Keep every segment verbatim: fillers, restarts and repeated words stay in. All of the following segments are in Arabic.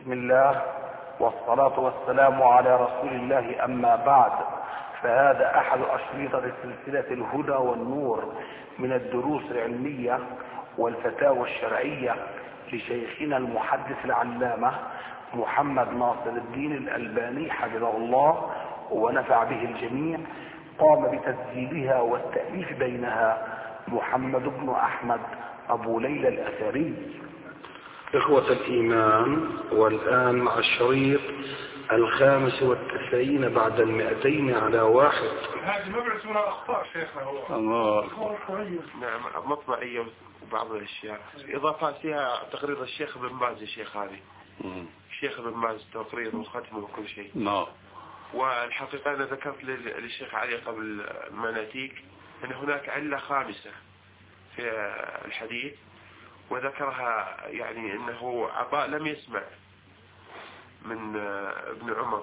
بسم الله والصلاة والسلام على رسول الله، أما بعد، فهذا أحد أشرطة سلسلة الهدى والنور من الدروس العلمية والفتاوى الشرعية لشيخنا المحدث العلامة محمد ناصر الدين الألباني حفظه الله ونفع به الجميع. قام بتسجيلها والتأليف بينها محمد بن أحمد أبو ليلى الأثري. إخوة الإيمان، والآن مع الشريط الخامس والتسعين بعد المئتين على واحد. هذه مبعث من الأخطاء شيخنا هو الله. نعم، مطبعية وبعض الأشياء إضافات فيها تقرير الشيخ ابن باز. الشيخ هذه الشيخ ابن باز تقرير وختمه وكل شيء. نعم. والحقيقة أنا ذكرت للشيخ علي قبل ما نأتيك أن هناك علة خامسة في الحديث، وذكرها يعني أنه عطاء لم يسمع من ابن عمر،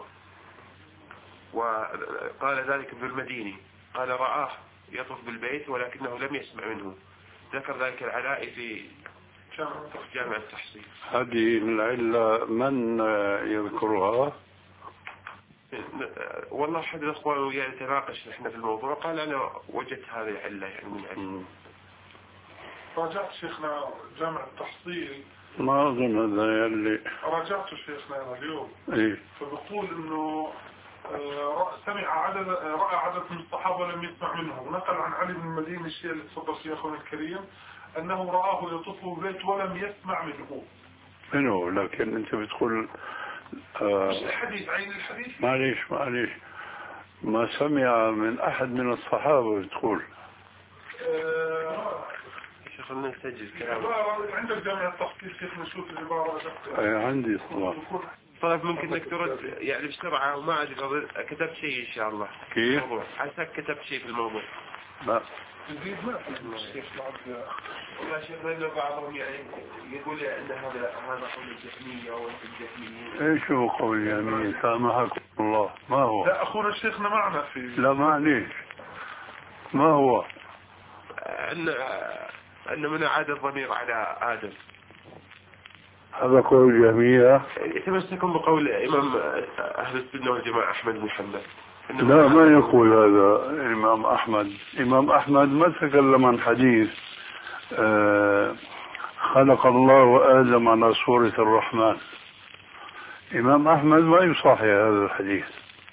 وقال ذلك ابن المديني، قال رآه يطوف بالبيت ولكنه لم يسمع منه. ذكر ذلك العلاء في جامع التحصيل. هذه العلة من يذكرها؟ والله أحد الأخوة يتناقش نحن في الموضوع، قال أنا وجدت هذه العلة يعني من علة. راجعت شيخنا جامع التحصيل، ما أظن هذا اللي راجعت شيخنا اليوم. إيه؟ فبقول إنه سمع عدد رأى عدد من الصحابة ولم يسمع منهم. نقل عن علي بن المديني الشيء اللي تفضل فيه أخونا الكريم أنه رآه يطوف بالبيت ولم يسمع منه. منه، لكن أنت بتقول آه مش الحديث، عين الحديث. معليش معليش ما سمع من أحد من الصحابة بتقول. آه خلنا نسجل كلام. عندك جامع التحصيل شيخ نشوف العبارة. أي عندي صلاة. طيب ممكن انك ترد يعني بسرعة، وما ادري كتبت شيء ان شاء الله. كيف؟ حسك كتبت شيء في الموضوع. لا. جديد ما في الشيخ بعد. والله شيخنا إن بعضهم يعني يقول ان هذا هذا قول الجهمية او الجهمية. ايش هو قول الجهمية؟ سامحكم الله، ما هو؟ لا أخونا شيخنا معنا في. لا معليش، ما هو؟ ان ان من عاد الضمير على آدم. هذا قول الجهمية. يتمسكون بقول إمام أهل السنة والجماعة أحمد بن حنبل. لا، ما يقول هذا الإمام أحمد. الإمام أحمد ما تكلم عن حديث آه خلق الله آدم على صورة الرحمن. الإمام أحمد ما يصحح هذا الحديث.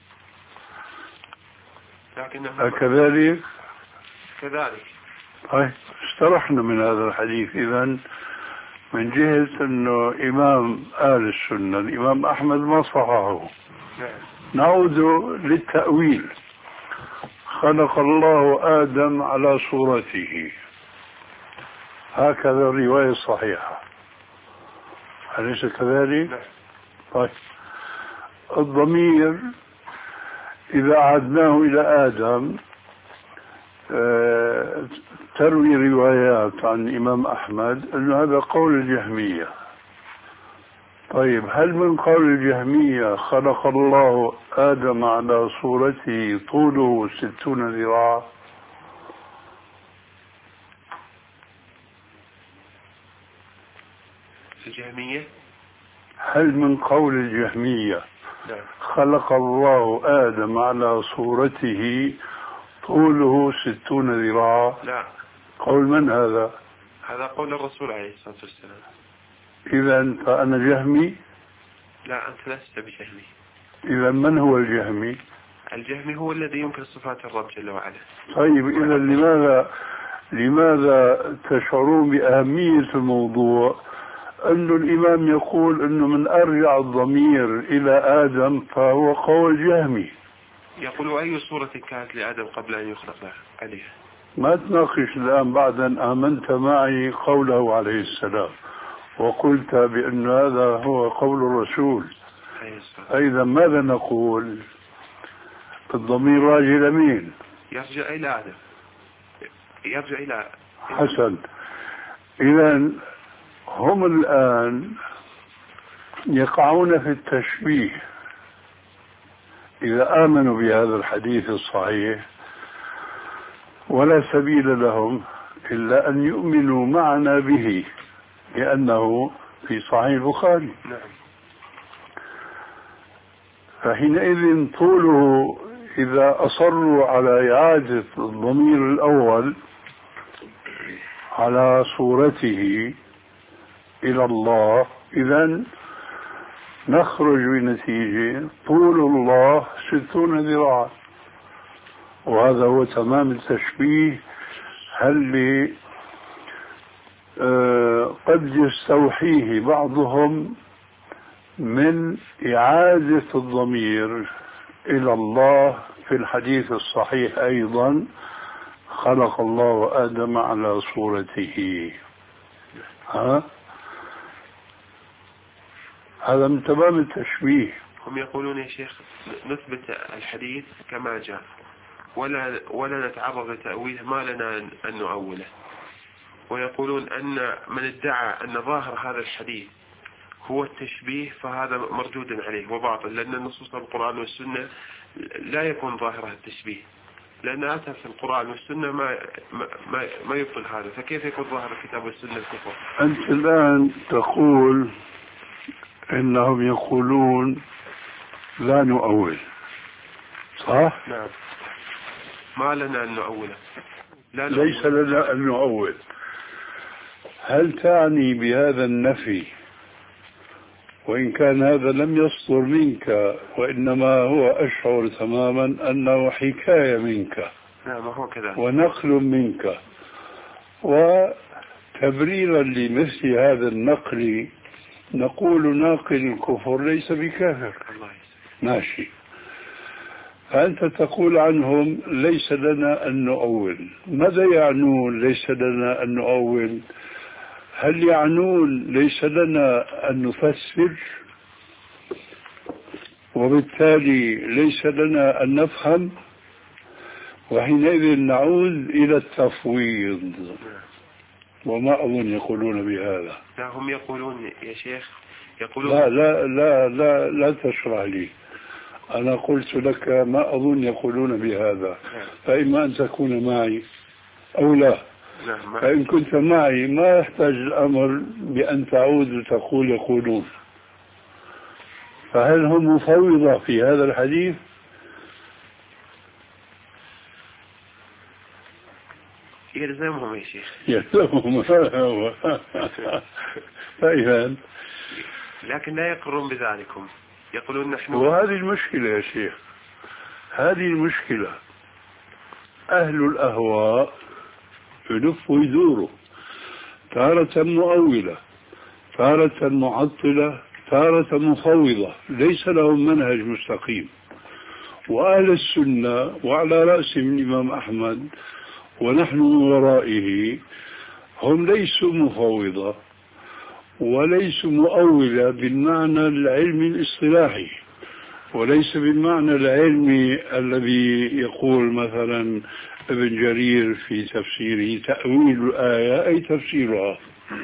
أكذلك؟ كذلك. هاي استرحنا من هذا الحديث. إذن من جهة أنه إمام أهل السنة الإمام أحمد ما صححه. نعود للتأويل. خلق الله آدم على صورته، هكذا الرواية الصحيحة، أليس كذلك؟ طيب، الضمير إذا عدناه إلى آدم آه تروي روايات عن الإمام أحمد أن هذا قول الجهمية. طيب، هل من قول الجهمية خلق الله آدم على صورته طوله ستون ذراع؟ الجهمية؟ هل من قول الجهمية خلق الله آدم على صورته طوله ستون ذراع؟ لا. قول من هذا؟ هذا قول الرسول عليه الصلاة والسلام. إذا فأنا جهمي؟ لا، أنت لست بجهمي. إذا من هو الجهمي؟ الجهمي هو الذي ينكر صفات الرب جل وعلا. طيب، إذا لماذا لماذا تشعرون بأهمية الموضوع أن الإمام يقول أنه من أرجع الضمير إلى آدم فهو قول جهمي؟ يقول أي صورة كانت لآدم قبل أن يخلق عليها؟ ما تناقش الآن بعد أن آمنت معي قوله عليه السلام وقلت بأن هذا هو قول الرسول. أيضا ماذا نقول؟ الضمير راجع إلى مين؟ يرجع إلى آدم. يرجع إلى حسن. إذا هم الآن يقعون في التشبيه. إذا آمنوا بهذا الحديث الصحيح ولا سبيل لهم إلا أن يؤمنوا معنا به لأنه في صحيح البخاري. نعم. فحينئذ طوله إذا أصروا على إعادة الضمير الأول على صورته إلى الله، إذن نخرج بنتيجة طول الله ستون ذراعا، وهذا هو تمام التشبيه اللي آه قد يستوحيه بعضهم من إعادة الضمير إلى الله في الحديث الصحيح أيضا: خلق الله آدم على صورته. ها؟ هذا من تمام التشبيه. هم يقولون يا شيخ نثبت الحديث كما جاء ولا ولا نتعرض لتأويله، ما لنا أن نؤوله. ويقولون أن من ادعى أن ظاهر هذا الحديث هو التشبيه فهذا مردود عليه وباطل، لأن النصوص القرآن والسنة لا يكون ظاهرها التشبيه، لأن أتى في القرآن والسنة ما ما ما يبطل هذا، فكيف يكون ظاهر الكتاب والسنة الكفر؟ أنت الآن تقول إنهم يقولون لا نؤول، صح؟ نعم. ما لنا أن نؤوله. لا نؤول. ليس لنا أن نؤول. هل تعني بهذا النفي، وإن كان هذا لم يصدر منك وإنما هو أشعر تماما أنه حكاية منك؟ نعم هو كذا، ونقل منك، وتبريرا لمثل هذا النقل نقول ناقل الكفر ليس بكافر. الله ماشي. فأنت تقول عنهم ليس لنا أن نؤول. ماذا يعنون ليس لنا أن نؤول؟ هل يعنون ليس لنا أن نفسر وبالتالي ليس لنا أن نفهم؟ وحينئذ نعود إلى التفويض، وما أظن يقولون بهذا. لا هم يقولون يا شيخ يقولون لا لا لا لا, لا تشرح لي، أنا قلت لك ما أظن يقولون بهذا، فإما أن تكون معي أو لا. فإن كنت معي ما يحتاج الأمر بأن تعود وتقول يقولون. فهل هم مفوضة في هذا الحديث؟ يلزمهم يا شيخ، يلزمهم. فإذا لكن لا يقرون بذلكم، يقولون نحن. وهذه المشكلة يا شيخ، هذه المشكلة. أهل الأهواء يلفوا يدوروا، تارة مؤولة، تارة معطلة، تارة مفوضة، ليس لهم منهج مستقيم. وأهل السنة وعلى رأسهم الإمام أحمد ونحن من ورائه هم ليسوا مفوضة وليسوا مؤولة بالمعنى العلمي الاصطلاحي، وليس بالمعنى العلمي الذي يقول مثلا ابن جرير في تفسيره تأويل الآية أي تفسيرها.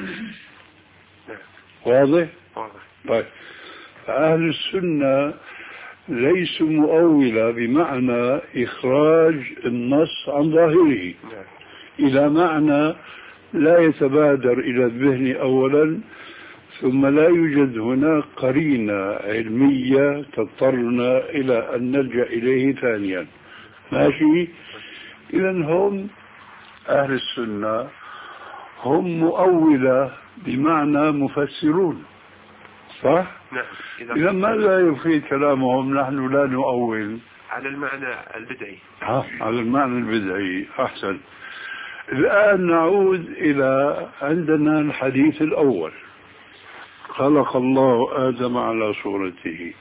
واضح؟ طيب، فأهل السنة ليسوا مؤولة بمعنى إخراج النص عن ظاهره إلى معنى لا يتبادر إلى الذهن أولا، ثم لا يوجد هناك قرينة علمية تضطرنا إلى أن نلجأ إليه ثانيا. ماشي؟ إذن هم أهل السنة هم مؤولة بمعنى مفسرون، صح؟ نعم. إذا ماذا يفيد كلامهم نحن لا نؤول؟ على المعنى البدعي. ها، على المعنى البدعي. أحسن. الآن نعود إلى عندنا الحديث الأول: خلق الله آدم على صورته.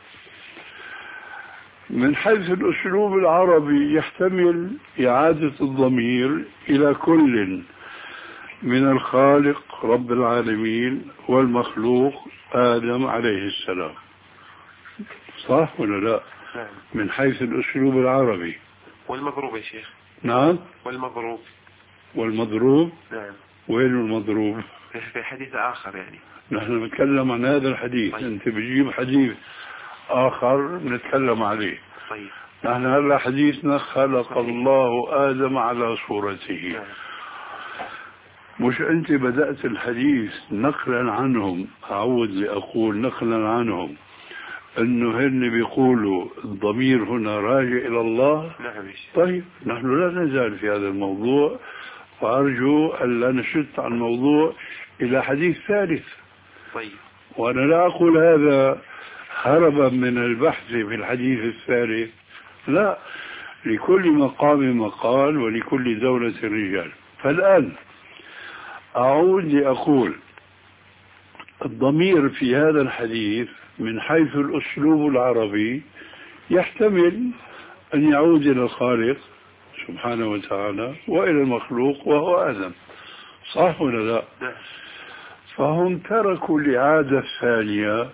من حيث الأسلوب العربي يحتمل إعادة الضمير إلى كل من الخالق رب العالمين والمخلوق آدم عليه السلام، صح ولا لا؟ نعم. من حيث الأسلوب العربي. والمضروب يا شيخ. نعم. والمضروب. والمضروب. نعم. وين المضروب؟ في حديث آخر يعني. نحن نتكلم عن هذا الحديث. طيب. أنت بتجيب حديث آخر نتكلم عليه. طيب. نحن هذا حديثنا خلق الله آدم على صورته. نعم. مش أنت بدأت الحديث نقلا عنهم، أعود لأقول نقلا عنهم أنه هن بيقولوا الضمير هنا راجع إلى الله. نعم. طيب نحن لا نزال في هذا الموضوع، وأرجو أن لا نشت عن الموضوع إلى حديث ثالث. طيب. وأنا لا أقول هذا هربا من البحث في الحديث الثالث، لا، لكل مقام مقال ولكل دولة رجال. فالآن أعود لأقول الضمير في هذا الحديث من حيث الأسلوب العربي يحتمل أن يعود إلى الخالق سبحانه وتعالى وإلى المخلوق وهو آدم، صح ولا لا؟ فهم تركوا العادة الثانية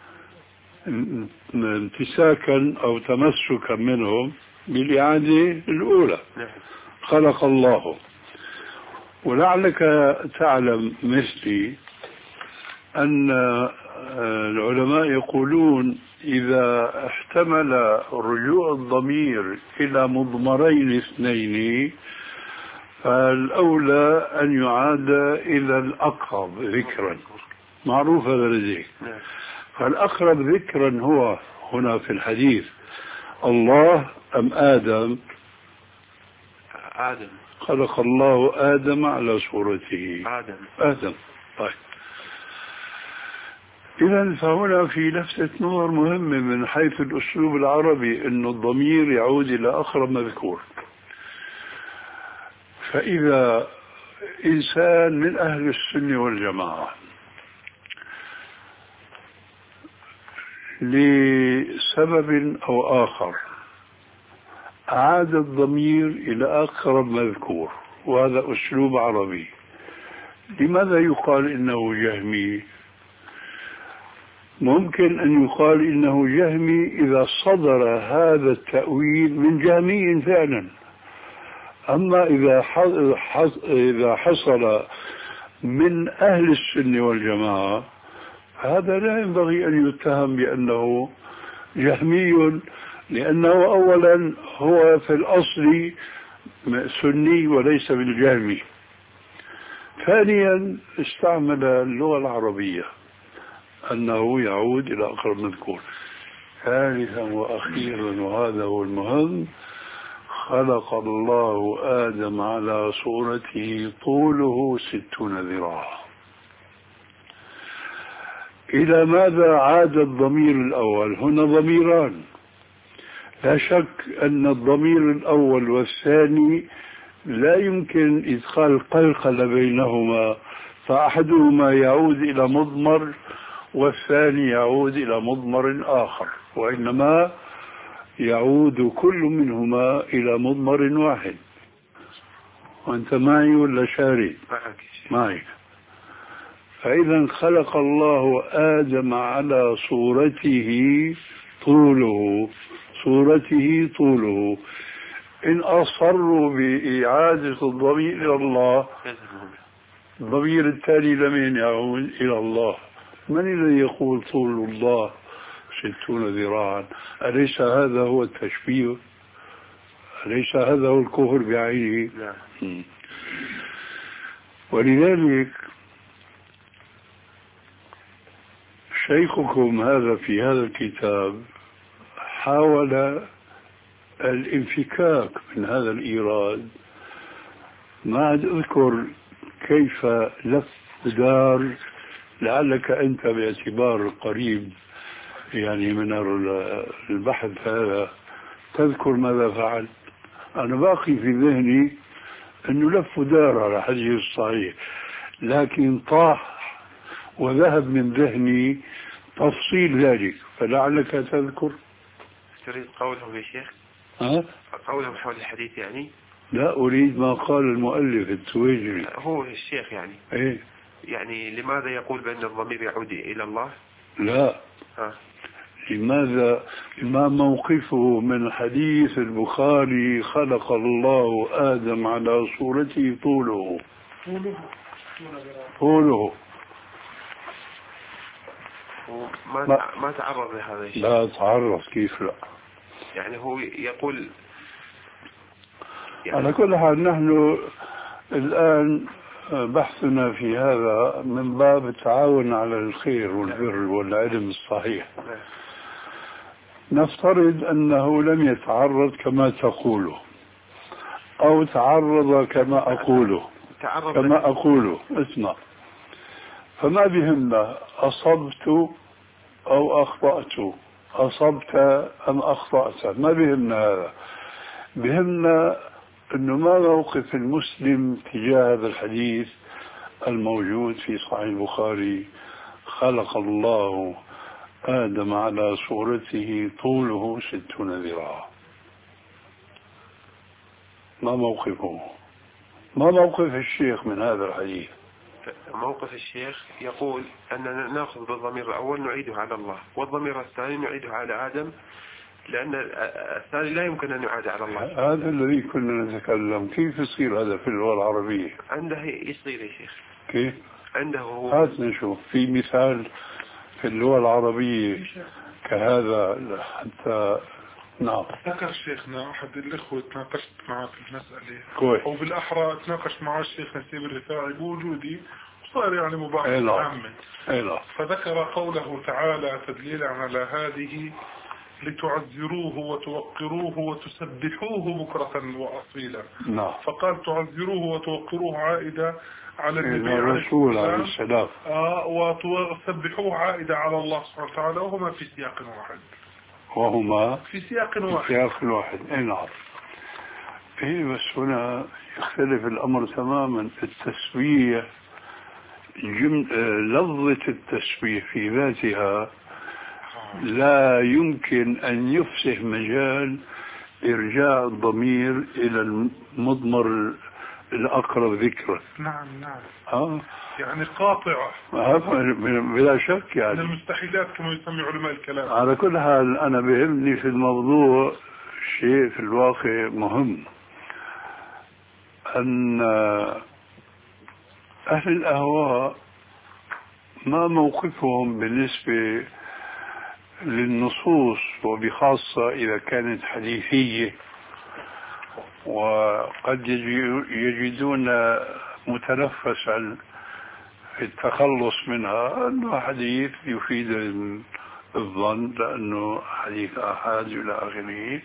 امتساكا أو تمسكا منهم بالإعادة الأولى. خلق الله. ولعلك تعلم مثلي أن العلماء يقولون إذا احتمل رجوع الضمير إلى مضمرين اثنين فالأولى أن يعاد إلى الأقرب ذكرا، معروف هذا لديك. فالأقرب ذكرا هو هنا في الحديث الله أم آدم؟ آدم. خلق الله آدم على صورته. آدم. آدم. طيب. إذا فهنا في لفتة نظر مهمة من حيث الأسلوب العربي أن الضمير يعود إلى أقرب مذكور. فإذا إنسان من أهل السنة والجماعة لسبب أو آخر أعاد الضمير إلى أقرب مذكور، وهذا أسلوب عربي، لماذا يقال إنه جهمي؟ ممكن أن يقال إنه جهمي إذا صدر هذا التأويل من جهمي فعلا. أما إذا إذا حصل من أهل السنة والجماعة هذا لا ينبغي أن يتهم بأنه جهمي، لأنه أولا هو في الأصل سني وليس بالجهمي. ثانيا استعمل اللغة العربية أنه يعود إلى أقرب مذكور. ثالثا وأخيرا وهذا هو المهم، خلق الله آدم على صورته طوله ستون ذراعا. إلى ماذا عاد الضمير الأول؟ هنا ضميران، لا شك أن الضمير الأول والثاني لا يمكن إدخال قلقلة بينهما، فأحدهما يعود إلى مضمر والثاني يعود إلى مضمر آخر، وإنما يعود كل منهما إلى مضمر واحد. وأنت معي ولا شارد؟ معي. فإذا خلق الله آدم على صورته طوله، صورته طوله. إن أصروا بإعادة الضمير إلى الله، الضمير التالي لمن يعود إلى الله؟ من الذي يقول طول الله ستون ذراعا؟ أليس هذا هو التشبيه؟ أليس هذا هو الكفر بعينه؟ لا. ولذلك شيخكم هذا في هذا الكتاب حاول الانفكاك من هذا الإيراد. ما عاد أذكر كيف لف دار، لعلك أنت باعتبار قريب يعني من البحث هذا تذكر ماذا فعل. أنا باقي في ذهني أنه لف دار على حديث الصحيح، لكن طاح وذهب من ذهني تفصيل ذلك، فلعلك تذكر. تريد قولهم يا شيخ؟ ها؟ قولهم حول الحديث يعني؟ لا، أريد ما قال المؤلف التويجري. هو الشيخ يعني؟ إيه؟ يعني لماذا يقول بأن الضمير يعود إلى الله؟ لا. ها. لماذا؟ ما موقفه من حديث البخاري خلق الله آدم على صورته طوله طوله طوله ما ما تعرض لهذا الشيء. لا تعرض، كيف لا؟ يعني هو يقول يعني على كل حال نحن الآن بحثنا في هذا من باب التعاون على الخير والبر والعلم الصحيح. نفترض أنه لم يتعرض كما تقوله أو تعرض كما أقوله كما أقوله اسمع، فما بهمنا أصبت أو أخطأت، أصبت أم أخطأت، ما بهمنا هذا. بهمنا أنه ما موقف المسلم تجاه هذا الحديث الموجود في صحيح البخاري: خلق الله آدم على صورته طوله ستون ذراعا. ما موقفه؟ ما موقف الشيخ من هذا الحديث؟ موقف الشيخ يقول أننا نأخذ بالضمير الأول نعيده على الله، والضمير الثاني نعيده على آدم، لأن الثاني لا يمكن أن يعاد على الله. هذا الذي كنا نتكلم. كيف يصير هذا في اللغة العربية؟ عنده يصير يا شيخ. كيف؟ عنده هو. هات نشوف في مثال في اللغة العربية كهذا حتى. نعم. ذكر شيخنا أحد الإخوة تناقشت معه في المسألة كويس. أو بالأحرى تناقش معه الشيخ نسيب الرفاعي بوجودي، وصار يعني مباحث عامة. فذكر قوله تعالى تدليلا على هذه: لتعذروه وتوقروه وتسبحوه بكرة وأصيلا. نعم. فقال تعذروه وتوقروه عائدة على النبي الرسول عليه السلام، آه وتسبحوه عائدة على الله سبحانه وتعالى، وهما في سياق واحد. وهما في سياق واحد. في سياق واحد. اي نعم. إيه بس هنا يختلف الأمر تماما. التسبيح جم... لفظة التسبيح في ذاتها لا يمكن أن يفسح مجال إرجاع الضمير إلى المضمر الأقرب ذكرا. نعم نعم. آه. يعني قاطعة بلا شك، يعني من المستحيلات كما يسمي علماء الكلام. على كل حال أنا بهمني في الموضوع شيء في الواقع مهم، أن أهل الأهواء ما موقفهم بالنسبة للنصوص، وبخاصة إذا كانت حديثية، وقد يجدون متنفسا في التخلص منها أنه حديث يفيد الظن لأنه حديث آحاد إلى آخره.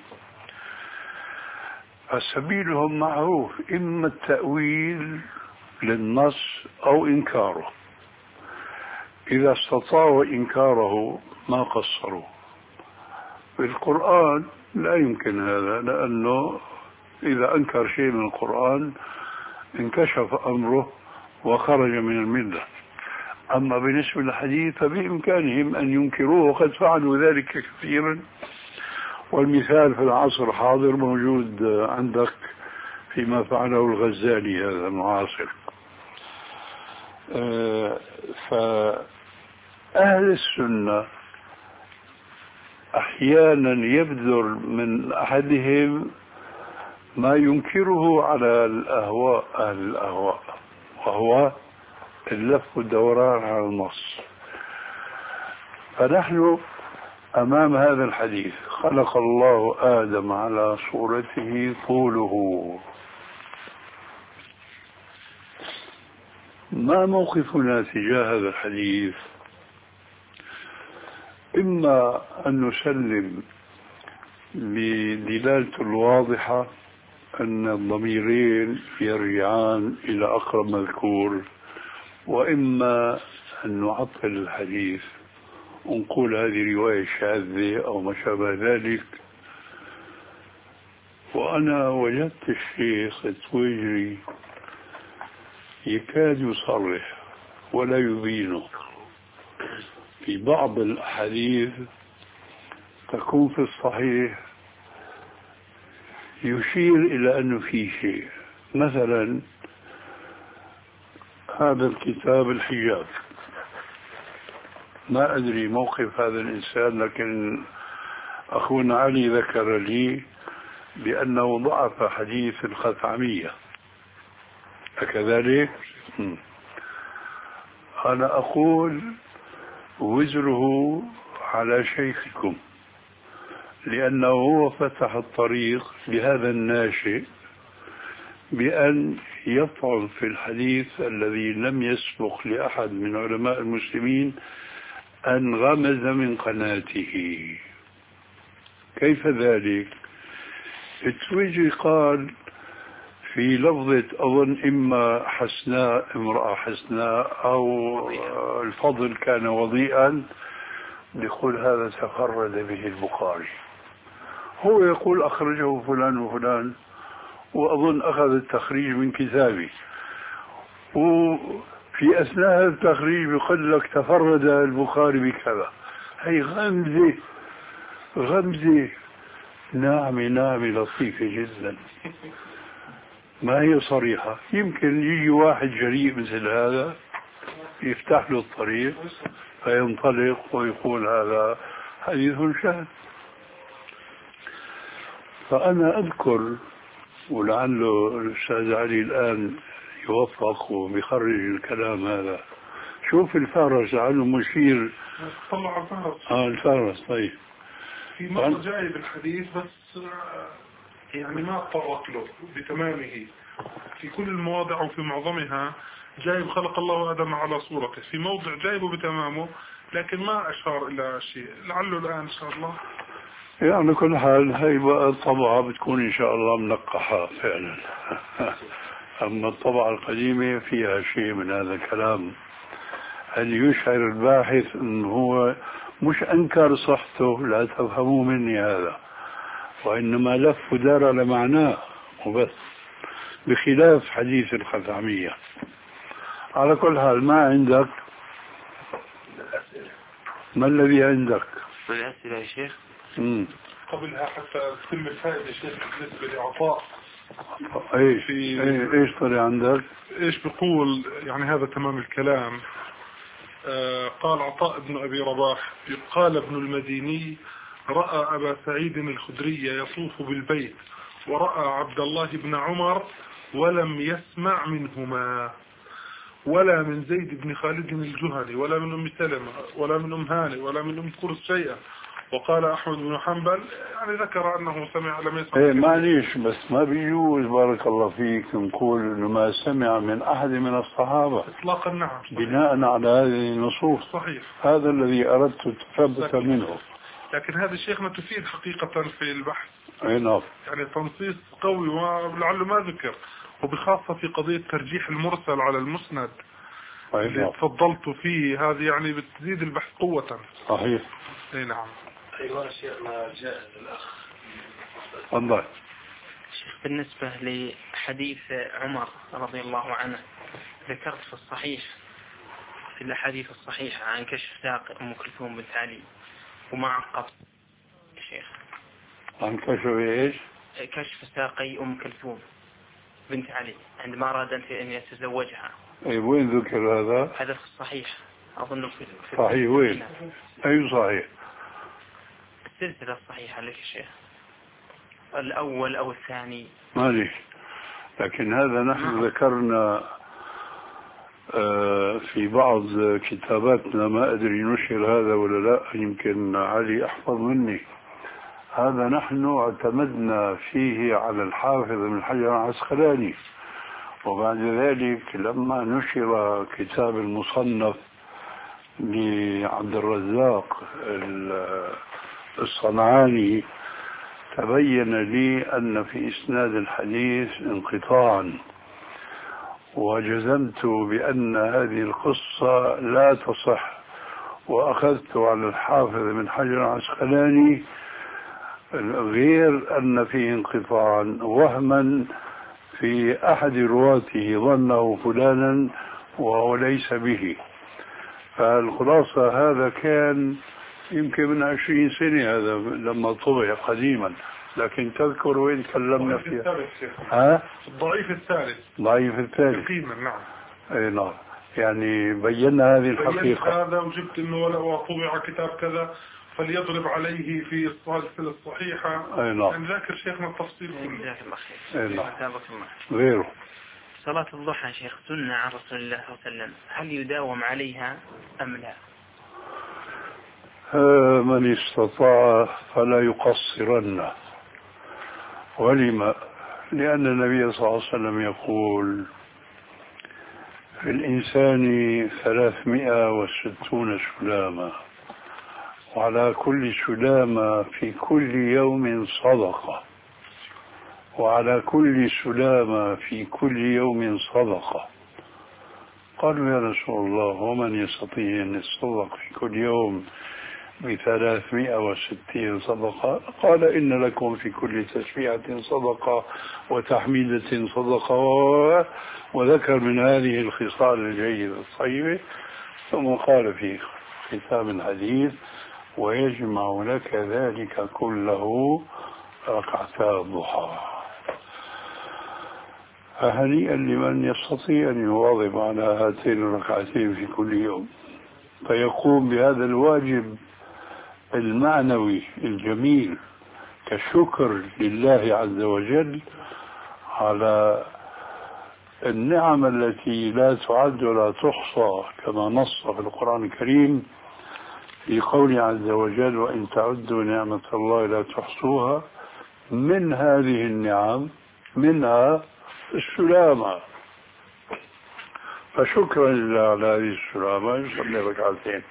فسبيلهم معروف: إما التأويل للنص أو إنكاره. إذا استطاعوا إنكاره ما قصروا. في القرآن لا يمكن هذا، لأنه إذا أنكر شيء من القرآن انكشف أمره وخرج من الملة. أما بالنسبة للحديث فبإمكانهم أن ينكروه، وقد فعلوا ذلك كثيرا. والمثال في العصر الحاضر موجود عندك فيما فعله الغزالي هذا المعاصر. أه فأهل السنة أحيانا يبذر من أحدهم ما ينكره على الأهواء أهل الأهواء، وهو اللف والدوران على النص. فنحن أمام هذا الحديث: خلق الله آدم على صورته طوله. ما موقفنا تجاه هذا الحديث؟ إما أن نسلم بدلالته الواضحة أن الضميرين يرجعان إلى أقرب مذكور، وإما أن نعطل الحديث ونقول هذه رواية شاذة أو ما شابه ذلك. وأنا وجدت الشيخ التويجري يكاد يصرح ولا يبينه في بعض الأحاديث تكون في الصحيح، يشير إلى أنه في شيء. مثلا هذا الكتاب الحجاب، ما أدري موقف هذا الإنسان، لكن أخونا علي ذكر لي بأنه ضعف حديث الخثعمية، أكذلك؟ أنا أقول وزره على شيخكم، لأنه هو فتح الطريق لهذا الناشئ بأن يطعن في الحديث الذي لم يسبق لأحد من علماء المسلمين أن غمز من قناته. كيف ذلك؟ التويجي قال في لفظة أظن إما حسناء امرأة حسناء أو الفضل كان وضيئا، يقول هذا تفرد به البخاري. هو يقول أخرجه فلان وفلان، وأظن أخذ التخريج من كتابي، وفي أثناء التخريج يقول لك تفرد البخاري بكذا. هي غمزة غمزة ناعمة ناعمة لطيفة جدا، ما هي صريحة. يمكن يجي واحد جريء مثل هذا يفتح له الطريق فينطلق ويقول هذا حديث شاذ. فأنا أذكر، ولعله الأستاذ علي الآن يوفق وبيخرج الكلام هذا. شوف الفارس لعله مشير. طلع الفارس. اه الفارس. طيب في مرة جاي بالحديث بس يعني ما طرق له بتمامه. في كل المواضع وفي معظمها جايب خلق الله آدم على صورته، في موضع جايبه بتمامه لكن ما أشار إلى شيء. لعله الآن إن شاء الله يعني كل حال هي بقى الطبعة بتكون إن شاء الله منقحة فعلا. أما الطبعة القديمة فيها شيء من هذا الكلام اللي يشعر الباحث أنه هو مش أنكر صحته، لا تفهموا مني هذا، وإنما لف ودار على معناه وبس، بخلاف حديث الخثعمية. على كل حال ما عندك؟ ما الذي عندك؟ الأسئلة يا شيخ. مم. قبلها حتى تتم الفائدة يا شيخ بالنسبة لعطاء. ايش في ايش طلع عندك؟ ايش بيقول يعني هذا تمام الكلام. آه قال عطاء بن أبي رباح قال ابن المديني رأى أبا سعيد الخدري يطوف بالبيت ورأى عبد الله بن عمر ولم يسمع منهما، ولا من زيد بن خالد الجهني ولا من أم سلمة ولا من أم هاني ولا من أم كرس شيئا. وقال أحمد بن حنبل يعني ذكر أنه سمع لم يسمع. ايه معليش، بس ما بيجوز بارك الله فيك نقول انه ما سمع من احد من الصحابة اطلاقا. نعم صحيح. بناء على هذه النصوص. صحيح. هذا الذي اردت التثبت منه. لكن هذا شيخنا تفيد حقيقة في البحث. اي نعم. يعني تنصيص قوي ولعله ما ذكر، وبخاصة في قضية ترجيح المرسل على المسند اللي تفضلت فيه. هذه يعني بتزيد البحث قوة. صحيح. اي نعم. ايها الشيخ ما جاء الاخ. تفضل. شيخ بالنسبة لحديث عمر رضي الله عنه، ذكرت في الصحيح في الأحاديث الصحيحة عن كشف ساق أم كلثوم بنت علي ومع قبض شيخ. عن كشف ايش؟ كشف ساقي أم كلثوم بنت علي عندما أراد أن يتزوجها. اي وين ذكر هذا؟ هذا في الصحيح أظن في, في صحيح. وين؟ أي صحيح؟ السلسلة الصحيحة لك شيخ، الأول أو الثاني ماليش. لكن هذا نحن ذكرنا في بعض كتاباتنا، ما أدري نشر هذا ولا لا، يمكن علي أحفظ مني. هذا نحن اعتمدنا فيه على الحافظ ابن حجر العسقلاني، وبعد ذلك لما نشر كتاب المصنف لعبد الرزاق الصنعاني تبين لي أن في إسناد الحديث انقطاعا، وجزمت بأن هذه القصة لا تصح، وأخذت على الحافظ بن حجر العسقلاني غير أن فيه انقطاعا وهما في أحد رواته ظنه فلانا وهو ليس به. فالخلاصة هذا كان يمكن من عشرين سنة هذا لما طبع قديما، لكن تذكر وين تكلمنا فيها؟ ها؟ الضعيف الثالث. ضعيف الثالث. يقينا. نعم. اي نعم. يعني بينا هذه الحقيقة. هذا وجبت انه ولا طبع كتاب كذا فليضرب عليه في السلسلة الصحيحة. اي نعم. يعني ذاكر شيخنا التفصيل كله. اي نعم. غيره. صلاة الضحى شيخ سنة عن رسول الله صلى الله عليه وسلم، هل يداوم عليها أم لا؟ من استطاع فلا يقصرن. ولما؟ لأن النبي صلى الله عليه وسلم يقول في الإنسان ثلاثمائة وستون سلامة، وعلى كل سلامة في كل يوم صدقة، وعلى كل سلامة في كل يوم صدقة. قالوا يا رسول الله ومن يستطيع أن يتصدق في كل يوم بثلاثمائة وستين صدقة؟ قال إن لكم في كل تسبيحة صدقة وتحميدة صدقة، وذكر من هذه الخصال الجيدة الطيبة، ثم قال في ختام الحديث ويجمع لك ذلك كله ركعتا الضحى. فهنيئا لمن يستطيع أن يواظب على هاتين الركعتين في كل يوم، فيقوم بهذا الواجب المعنوي الجميل كشكر لله عز وجل على النعم التي لا تعد ولا تحصى، كما نص في القرآن الكريم في قوله عز وجل وإن تعدوا نعمة الله لا تحصوها. من هذه النعم منها السلامة، فشكرا لله على هذه السلامة يصلي ركعتين.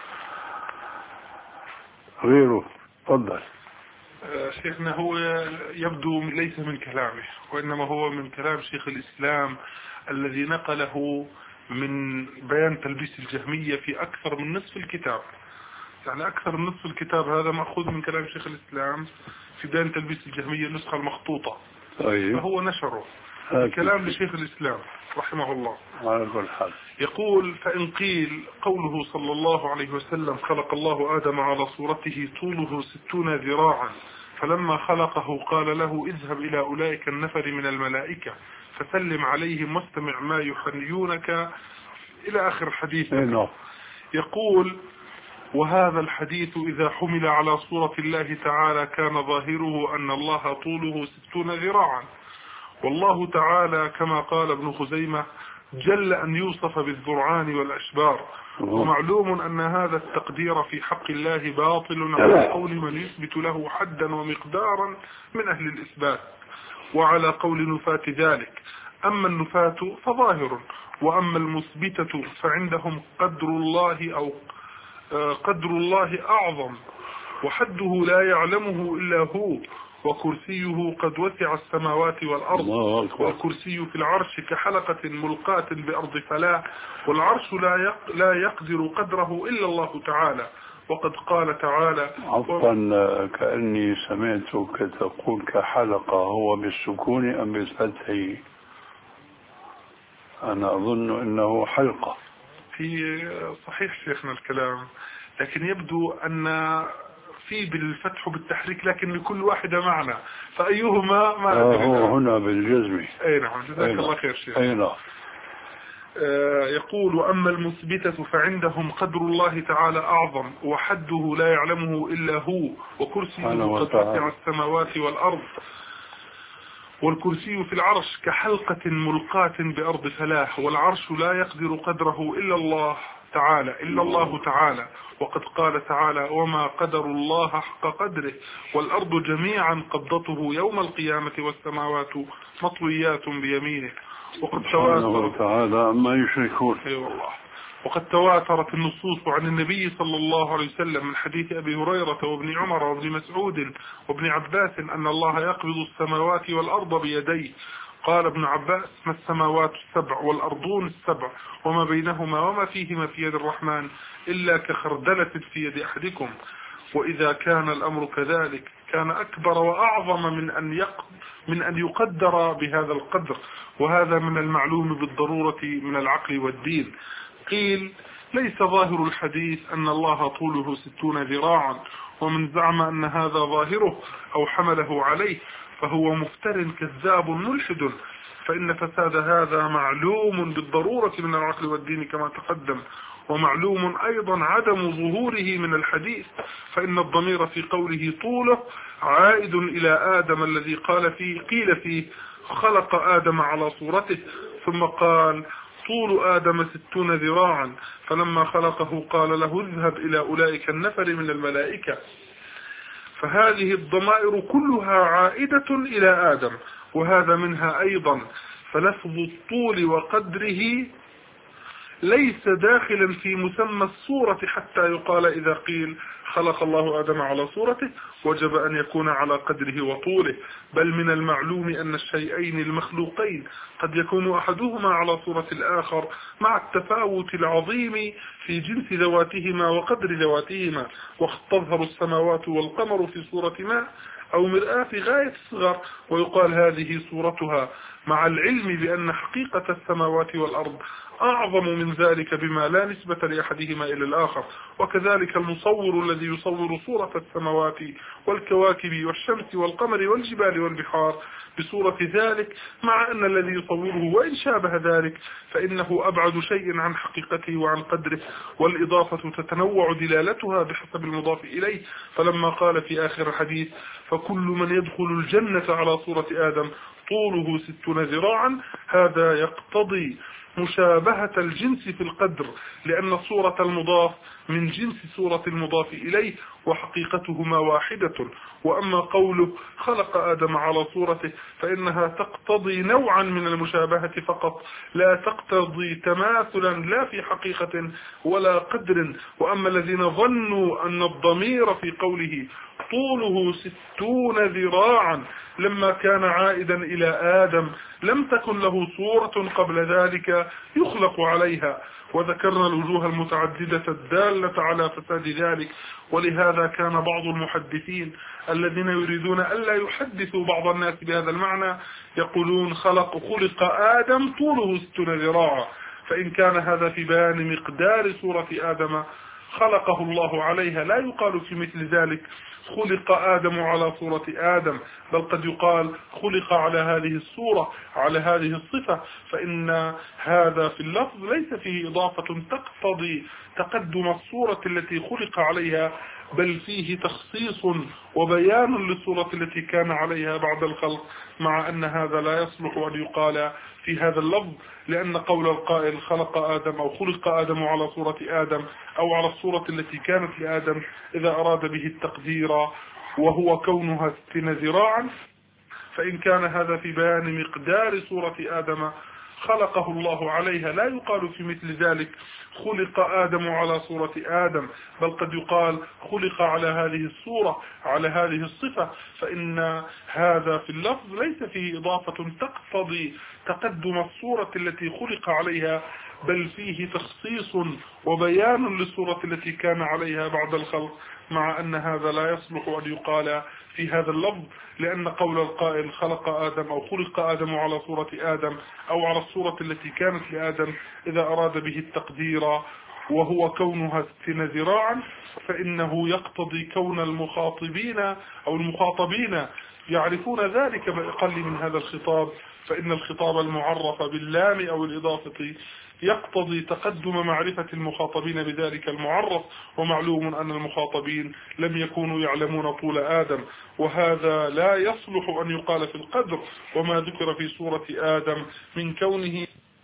غيره تفضل. شيخنا هو يبدو ليس من كلامه، وإنما هو من كلام شيخ الإسلام الذي نقله من بيان تلبيس الجهمية في أكثر من نصف الكتاب. يعني أكثر من نصف الكتاب هذا مأخوذ من كلام شيخ الإسلام في بيان تلبيس الجهمية النسخة المخطوطة. طيب. فهو نشره كلام لشيخ الإسلام رحمه الله. على كل حال يقول فإن قيل قوله صلى الله عليه وسلم خلق الله آدم على صورته طوله ستون ذراعا، فلما خلقه قال له اذهب إلى أولئك النفر من الملائكة فسلم عليهم واستمع ما يحنيونك إلى آخر الحديث. يقول وهذا الحديث إذا حمل على صورة الله تعالى كان ظاهره أن الله طوله ستون ذراعا، والله تعالى كما قال ابن خزيمة جل أن يوصف بالذرعان والأشبار، ومعلوم أن هذا التقدير في حق الله باطل على قول من يثبت له حدا ومقدارا من أهل الإثبات، وعلى قول نفاة ذلك. أما النفاة فظاهر، وأما المثبتة فعندهم قدر الله أو قدر الله أعظم، وحده لا يعلمه إلا هو، وكرسيه قد وسع السماوات والأرض، والكرسي في العرش كحلقة ملقاة بأرض فلاة، والعرش لا لا يقدر قدره إلا الله تعالى. وقد قال تعالى عفوا كأني سمعتك تقول كحلقة، هو بالسكون أم بالفتح؟ أنا أظن أنه حلقة. في صحيح شيخنا الكلام، لكن يبدو أن في بالفتح وبالتحريك، لكن لكل واحدة معنى، فأيهما ما أدري. هو هنا بالجزم. أي نعم، جزاك الله خير شيخ. أي نعم. آه يقول وأما المثبتة فعندهم قدر الله تعالى أعظم، وحده لا يعلمه إلا هو، وكرسيه قد وسع السماوات والأرض، والكرسي في العرش كحلقة ملقاة بأرض فلاح، والعرش لا يقدر قدره إلا الله تعالى إلا الله تعالى. وقد قال تعالى وما قدر الله حق قدره، والأرض جميعا قبضته يوم القيامة والسماوات مطويات بيمينه. وقد تواترت تعالى ما يشركون. أي والله. وقد تواترت النصوص عن النبي صلى الله عليه وسلم من حديث أبي هريرة وابن عمر وابن مسعود وابن عباس أن الله يقبض السماوات والأرض بيديه. قال ابن عباس ما السماوات السبع والأرضون السبع وما بينهما وما فيهما في يد الرحمن إلا كخردلة في يد أحدكم. وإذا كان الأمر كذلك كان أكبر وأعظم من أن يق... من أن يقدر بهذا القدر، وهذا من المعلوم بالضرورة من العقل والدين. قيل ليس ظاهر الحديث أن الله طوله ستون ذراعا، ومن زعم أن هذا ظاهره أو حمله عليه فهو مفتر كذاب ملحد، فإن فساد هذا معلوم بالضرورة من العقل والدين كما تقدم، ومعلوم أيضا عدم ظهوره من الحديث، فإن الضمير في قوله طوله عائد إلى آدم الذي قال فيه قيل فيه خلق آدم على صورته، ثم قال طول آدم ستون ذراعا، فلما خلقه قال له اذهب إلى أولئك النفر من الملائكة. فهذه الضمائر كلها عائدة إلى آدم، وهذا منها أيضا. فلفظ الطول وقدره ليس داخلا في مسمى الصورة حتى يقال إذا قيل خلق الله آدم على صورته وجب أن يكون على قدره وطوله، بل من المعلوم أن الشيئين المخلوقين قد يكون أحدهما على صورة الآخر مع التفاوت العظيم في جنس ذواتهما وقدر ذواتهما. وقد تظهر السماوات والقمر في صورة ماء أو مرآة في غاية الصغر ويقال هذه صورتها، مع العلم بأن حقيقة السماوات والأرض أعظم من ذلك بما لا نسبة لأحدهما إلى الآخر. وكذلك المصور الذي يصور صورة السماوات والكواكب والشمس والقمر والجبال والبحار بصورة ذلك، مع أن الذي يصوره وإن شابه ذلك فإنه أبعد شيء عن حقيقته وعن قدره، والإضافة تتنوع دلالتها بحسب المضاف إليه. فلما قال في آخر الحديث فكل من يدخل الجنة على صورة آدم طوله ستون ذراعا، هذا يقتضي مشابهة الجنس في القدر، لأن صورة المضاف من جنس صورة المضاف إليه وحقيقتهما واحدة. وأما قوله خلق آدم على صورته فإنها تقتضي نوعا من المشابهة فقط، لا تقتضي تماثلا لا في حقيقة ولا قدر. وأما الذين ظنوا أن الضمير في قوله طوله ستون ذراعا لما كان عائدا إلى آدم لم تكن له صورة قبل ذلك يخلق عليها، وذكرنا الوجوه المتعددة الدالة على فساد ذلك. ولهذا كان بعض المحدثين الذين يريدون ألا يحدثوا بعض الناس بهذا المعنى يقولون خلق خلق آدم طوله ستون ذراعا، فإن كان هذا في بيان مقدار صورة آدم خلقه الله عليها لا يقال في مثل ذلك خلق آدم على صورة آدم، بل قد يقال خلق على هذه الصورة على هذه الصفة، فإن هذا في اللفظ ليس فيه إضافة تقتضي تقدم الصورة التي خلق عليها، بل فيه تخصيص وبيان للصورة التي كان عليها بعد الخلق، مع أن هذا لا يصلح أن يقال في هذا اللفظ، لأن قول القائل خلق آدم أو خلق آدم على صورة آدم أو على الصورة التي كانت لآدم إذا أراد به التقدير وهو كونها ستين ذراعا، فإن كان هذا في بيان مقدار صورة آدم خلقه الله عليها لا يقال في مثل ذلك خلق آدم على صورة آدم، بل قد يقال خلق على هذه الصورة على هذه الصفة، فإن هذا في اللفظ ليس فيه إضافة تقتضي تقدم الصورة التي خلق عليها، بل فيه تخصيص وبيان للصورة التي كان عليها بعد الخلق، مع أن هذا لا يصلح أن يقال في هذا اللفظ، لأن قول القائل خلق آدم أو خلق آدم على صورة آدم أو على الصورة التي كانت لآدم إذا أراد به التقدير وهو كونها ستين ذراعا، فإنه يقتضي كون المخاطبين أو المخاطبين يعرفون ذلك بأقل من هذا الخطاب، فإن الخطاب المعرف باللام أو الإضافة يقتضي تقدم معرفة المخاطبين بذلك المعرف، ومعلوم أن المخاطبين لم يكونوا يعلمون طول آدم، وهذا لا يصلح أن يقال في القدر وما ذكر في سورة آدم من كونه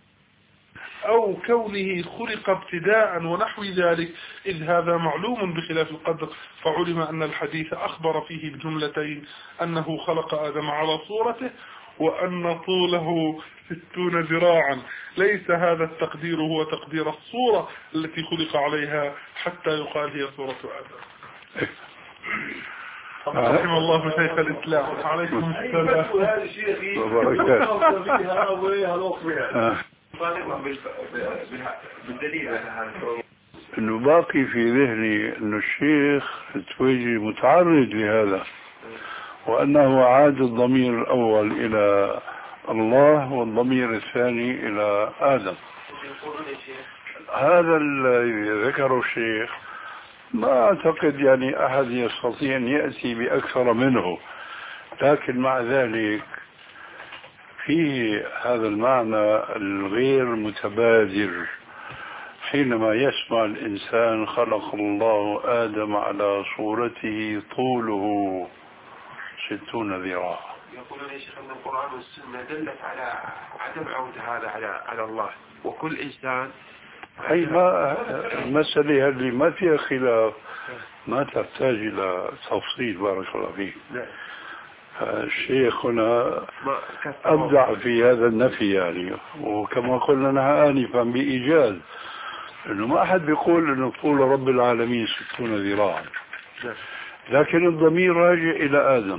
أو كونه خلق ابتداء ونحو ذلك، إذ هذا معلوم بخلاف القدر، فعلم أن الحديث أخبر فيه بجملتين أنه خلق آدم على صورته وأن طوله ستون ذراعا، ليس هذا التقدير هو تقدير الصورة التي خلق عليها حتى يقال هي صورة آدم. رحم الله شيخ الإسلام. عليكم السلام. انه باقي في ذهني انه الشيخ التويجي متعرض لهذا، وانه عاد الضمير الاول الى الله والضمير الثاني الى ادم. هذا الذي ذكره الشيخ ما اعتقد يعني احد يستطيع ان ياتي باكثر منه، لكن مع ذلك في هذا المعنى الغير متبادر حينما يسمع الإنسان خلق الله آدم على صورته طوله ستون ذراعا. يقولون يا شيخ أن القرآن والسنة دلت على عدم عودة هذا على على الله، وكل إنسان أي ما المسألة اللي ما فيها خلاف ما تحتاج إلى تفصيل. بارك الله فيك. الشيخ هنا أبدع في هذا النفي يعني، وكما قلنا نحن آنفا بإيجاز إنه ما أحد بيقول إنه طول رب العالمين ستون ذراعا، لكن الضمير راجع إلى آدم.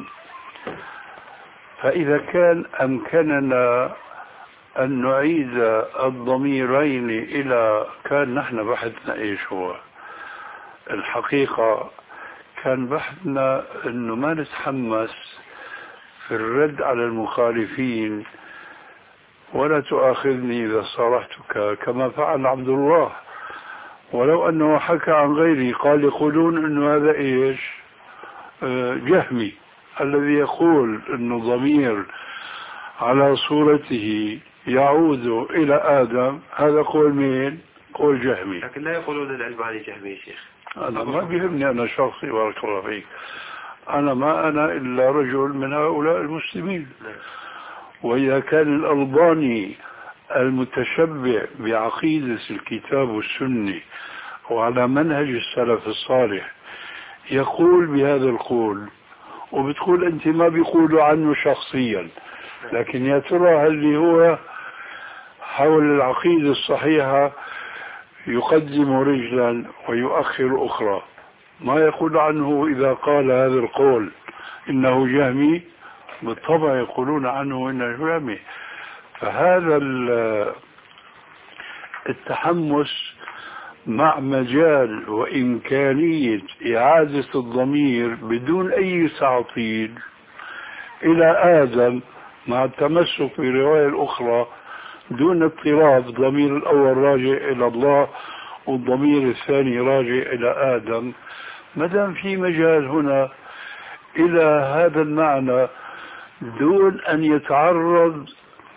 فإذا كان أمكننا أن نعيد الضميرين إلى، كان نحن بحثنا إيش هو الحقيقة، كان بحثنا أنه ما نتحمس في الرد على المخالفين، ولا تؤاخذني إذا صارحتك كما فعل عبد الله، ولو أنه حكى عن غيري قال يقولون أنه هذا إيش جهمي الذي يقول أنه ضمير على صورته يعود إلى آدم، هذا قول مين؟ قول جهمي. لكن لا يقولون الألباني جهمي يا شيخ. أنا ما بيهمني أنا شخصي بارك الله فيك، أنا ما أنا إلا رجل من هؤلاء المسلمين. وإذا كان الألباني المتشبع بعقيدة الكتاب والسنة وعلى منهج السلف الصالح يقول بهذا القول، وبتقول أنت ما بيقولوا عنه شخصيا، لكن يا ترى هل هو حول العقيدة الصحيحة يقدم رجلا ويؤخر أخرى؟ ما يقول عنه إذا قال هذا القول إنه جهمي، بالطبع يقولون عنه إنه جهمي. فهذا التحمس مع مجال وإمكانية إعادة الضمير بدون أي تعطيل إلى آدم، مع التمسك بالرواية الأخرى دون اضطراب، ضمير الأول راجع إلى الله والضمير الثاني راجع إلى آدم. مدام في مجال هنا إلى هذا المعنى دون أن يتعرض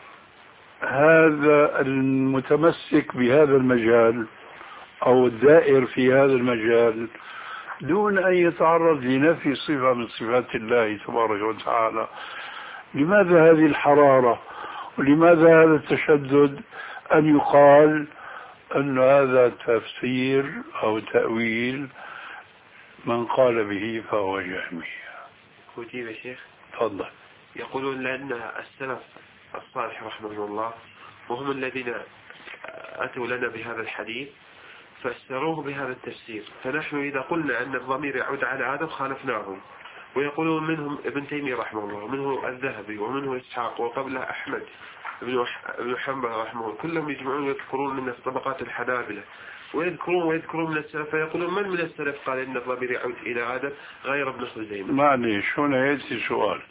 هذا المتمسك بهذا المجال أو الدائر في هذا المجال دون أن يتعرض لنفي صفة من صفات الله تبارك وتعالى، لماذا هذه الحرارة ولماذا هذا التشدد أن يقال أن هذا تفسير أو تأويل من قال به فهو جهمي؟ أجيب يا شيخ؟ تفضل. يقولون لأن السلف الصالح رحمه الله وهم الذين أتوا لنا بهذا الحديث فسروه بهذا التفسير، فنحن إذا قلنا أن الضمير يعود على آدم خالفناهم. ويقولون منهم ابن تيمية رحمه الله، ومنه الذهبي، ومنه إسحاق، وقبله أحمد بن حنبل رحمه الله، كلهم يجمعون ويذكرون من طبقات الحنابلة ويذكرون ويذكرون من السلف، فيقولون من من السلف قال إن الضمير يعود إلى آدم غير ابن خزيمة؟ معليش هنا يأتي سؤال،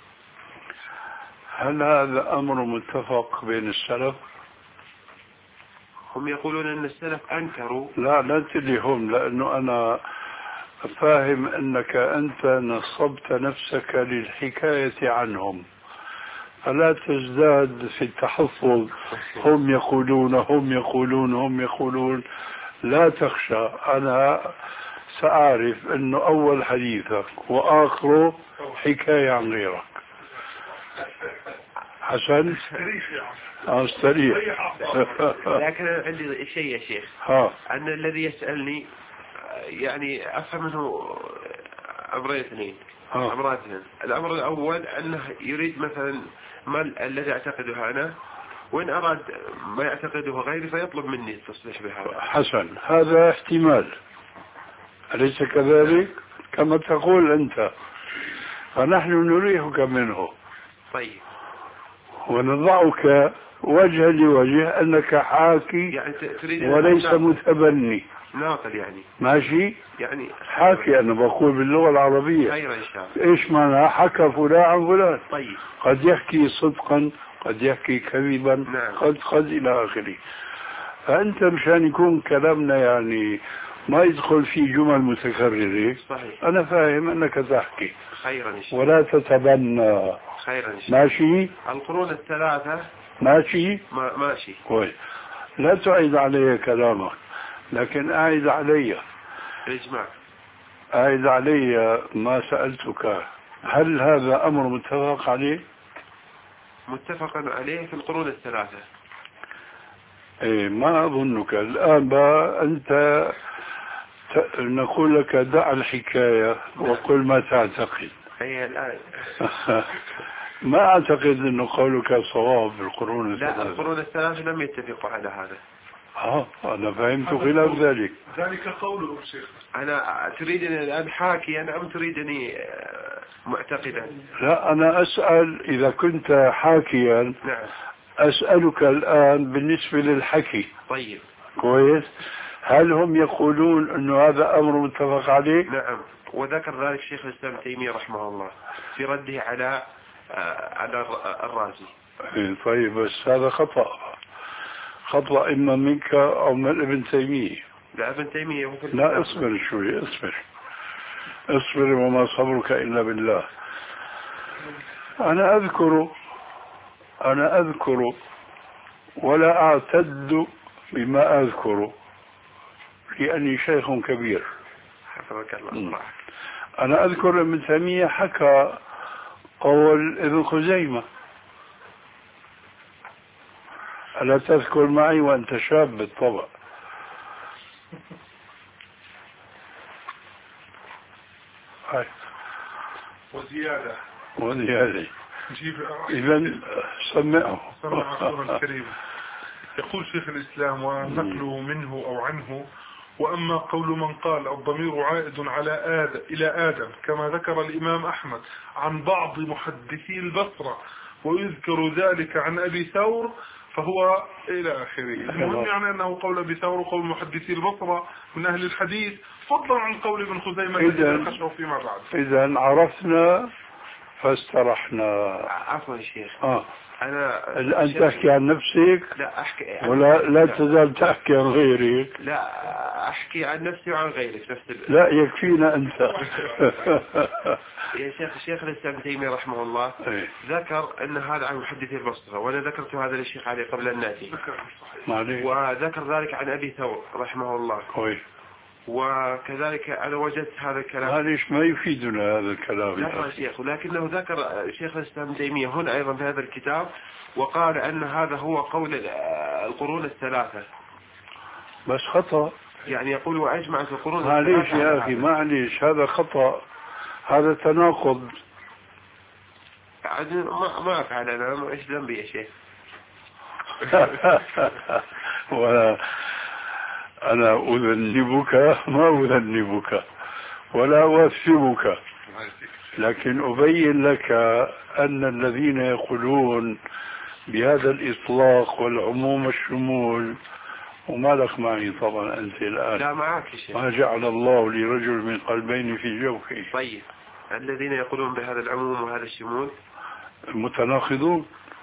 هل هذا أمر متفق بين السلف؟ هم يقولون أن السلف أنكروا. لا لا تدري هم، لأنه أنا فاهم أنك أنت نصبت نفسك للحكاية عنهم، فلا تزداد في التحفظ هم يقولون هم يقولون هم يقولون. لا تخشى، أنا سأعرف أنه أول حديثك وآخره حكاية عن غيرك. حسن استريح. لكن عندي شيء يا شيخ، ها. أن الذي يسألني يعني أفهم منه أمرين اثنين. أمرين اثنين. الأمر الأول أنه يريد مثلا ما الذي أعتقده أنا، وإن أراد ما يعتقده غيري فيطلب مني التصريح بهذا. حسن، هذا احتمال، أليس كذلك؟ كما تقول أنت، فنحن نريحك منه. طيب. ونضعك وجها لوجه أنك حاكي يعني وليس متبني. ناقل يعني. ماشي؟ يعني حاكي، أنا بقول باللغة العربية. خير إن شاء الله. إيش معنى حكى فلان عن فلان؟ طيب. قد يحكي صدقا، قد يحكي كذبا. نعم. قد قد إلى آخره. فأنت مشان يكون كلامنا يعني ما يدخل في جمل متكررة. صحيح. أنا فاهم أنك تحكي. خيرا إن شاء الله. ولا تتبنى. خيرا إن شاء الله. ماشي؟ القرون الثلاثة. ماشي؟ ما ماشي. كويس. لا تعيد علي كلامك، لكن أعيد علي. الإجماع. أعيد علي ما سألتك، هل هذا أمر متفق عليه؟ متفق عليه في القرون الثلاثة. إيه، ما أظنك الآن بقى أنت ت... نقول لك دع الحكاية وقل ما تعتقد. هي الآن. ما أعتقد أنه قولك صواب بالقرون الثلاثة. لا، القرون الثلاثة لم يتفقوا على هذا. اه أنا فهمت خلاف ذلك. ذلك قوله الشيخ. أنا تريدني الآن حاكيا أم تريدني معتقدا؟ لا أنا أسأل إذا كنت حاكيا. نعم. أسألك الآن بالنسبة للحكي. طيب. كويس. هل هم يقولون أنه هذا أمر متفق عليه؟ نعم. وذكر ذلك شيخ الإسلام ابن تيمية رحمه الله في رده على على الرازي. طيب بس هذا خطأ، خطأ إما منك أو من ابن تيمية. لا ابن تيمية. لا اصبر شوي، اصبر اصبر وما صبرك إلا بالله. أنا أذكر أنا أذكر ولا أعتد بما أذكر لأني شيخ كبير. حفظك الله. أنا أذكر ابن تيمية حكى قول ابن خزيمة، ألا تذكر معي وأنت شاب بالطبع. هاي وزيادة وزيادة. إذن سمعه. سمع السورة الكريمة. يقول شيخ الإسلام ونقله منه أو عنه: وأما قول من قال الضمير عائد على آدم إلى آدم كما ذكر الإمام أحمد عن بعض محدثي البصرة ويذكر ذلك عن أبي ثور فهو إلى آخره. المهم يعني أنه قول أبي ثور وقول محدثي البصرة من أهل الحديث فضلا عن قول ابن خزيمة الذي خشوا فيما بعد. إذن عرفنا فاسترحنا. عفوا يا شيخ. آه. أنا الآن تحكي عن نفسك؟ لا أحكي. ولا لا تزال تحكي عن غيرك؟ لا أحكي عن نفسي وعن غيرك نفس ال... لا يكفينا أنت. يا شيخ الشيخ الإسلام ابن تيمية رحمه الله ايه؟ ذكر أن هذا عن محدثي البصرة وأنا ذكرت هذا للشيخ علي قبل أن نأتي. وذكر ذلك عن أبي ثور رحمه الله. كويس. وكذلك أنا وجدت هذا الكلام. ليش ما يفيدنا هذا الكلام؟ لا شيخ، ولكنه ذكر شيخ الإسلام ابن تيمية هنا أيضا في هذا الكتاب وقال أن هذا هو قول القرون الثلاثة. بس خطأ. يعني يقول وأجمعت القرون الثلاثة. معليش يا أخي معليش، هذا خطأ، هذا تناقض. ما ما أفعل أنا، إيش ذنبي يا شيخ؟ ولا أنا أذنبك ما أذنبك ولا أوثبك، لكن أبين لك أن الذين يقولون بهذا الإطلاق والعموم والشمول، وما لك معي طبعا أنت الآن. لا معك يا شيخ. ما جعل الله لرجل من قلبين في جوفه. طيب الذين يقولون بهذا العموم وهذا الشمول متناقضون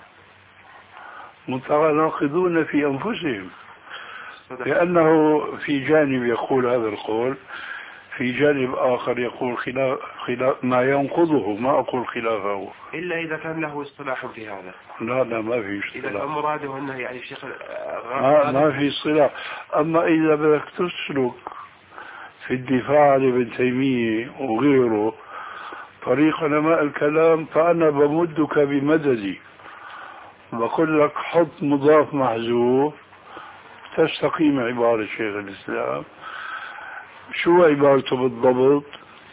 متناقضون في أنفسهم، لأنه في جانب يقول هذا القول، في جانب آخر يقول خلاف, خلاف ما ينقضه، ما أقول خلافه إلا إذا كان له اصطلاح في هذا. لا لا ما في اصطلاح. إذا كان مراده أنه يعني الشيخ ما, ما في اصطلاح. أما إذا بدك تسلك في الدفاع عن ابن تيمية وغيره طريق علماء الكلام فأنا بمدك بمددي، بقول لك حط مضاف محذوف تستقيم عبارة شيخ الإسلام. شو عبارته بالضبط؟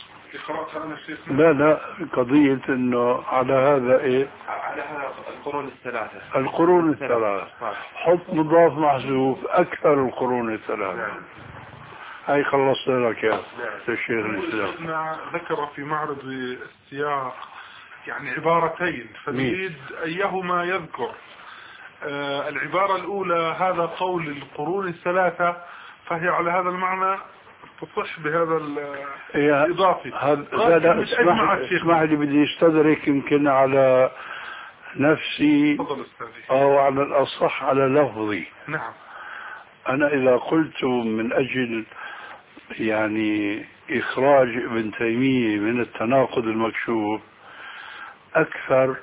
لا لا قضية انه على هذا ايه؟ على هذا القرون الثلاثة. القرون الثلاثة. حط مضاف محذوف اكثر القرون الثلاثة. هاي خلصنا لك يا الشيخ الإسلام. ذكر في معرض السياق يعني عبارتين فنريد أيهما يذكر. آه العبارة الأولى هذا قول القرون الثلاثة فهي على هذا المعنى تصح بهذا الإضافي. لا لا اسمح, اسمح لي بدي استدرك يمكن على نفسي أو على الأصح على لفظي. نعم. أنا إذا قلت من أجل يعني إخراج ابن تيمية من التناقض المكشوف أكثر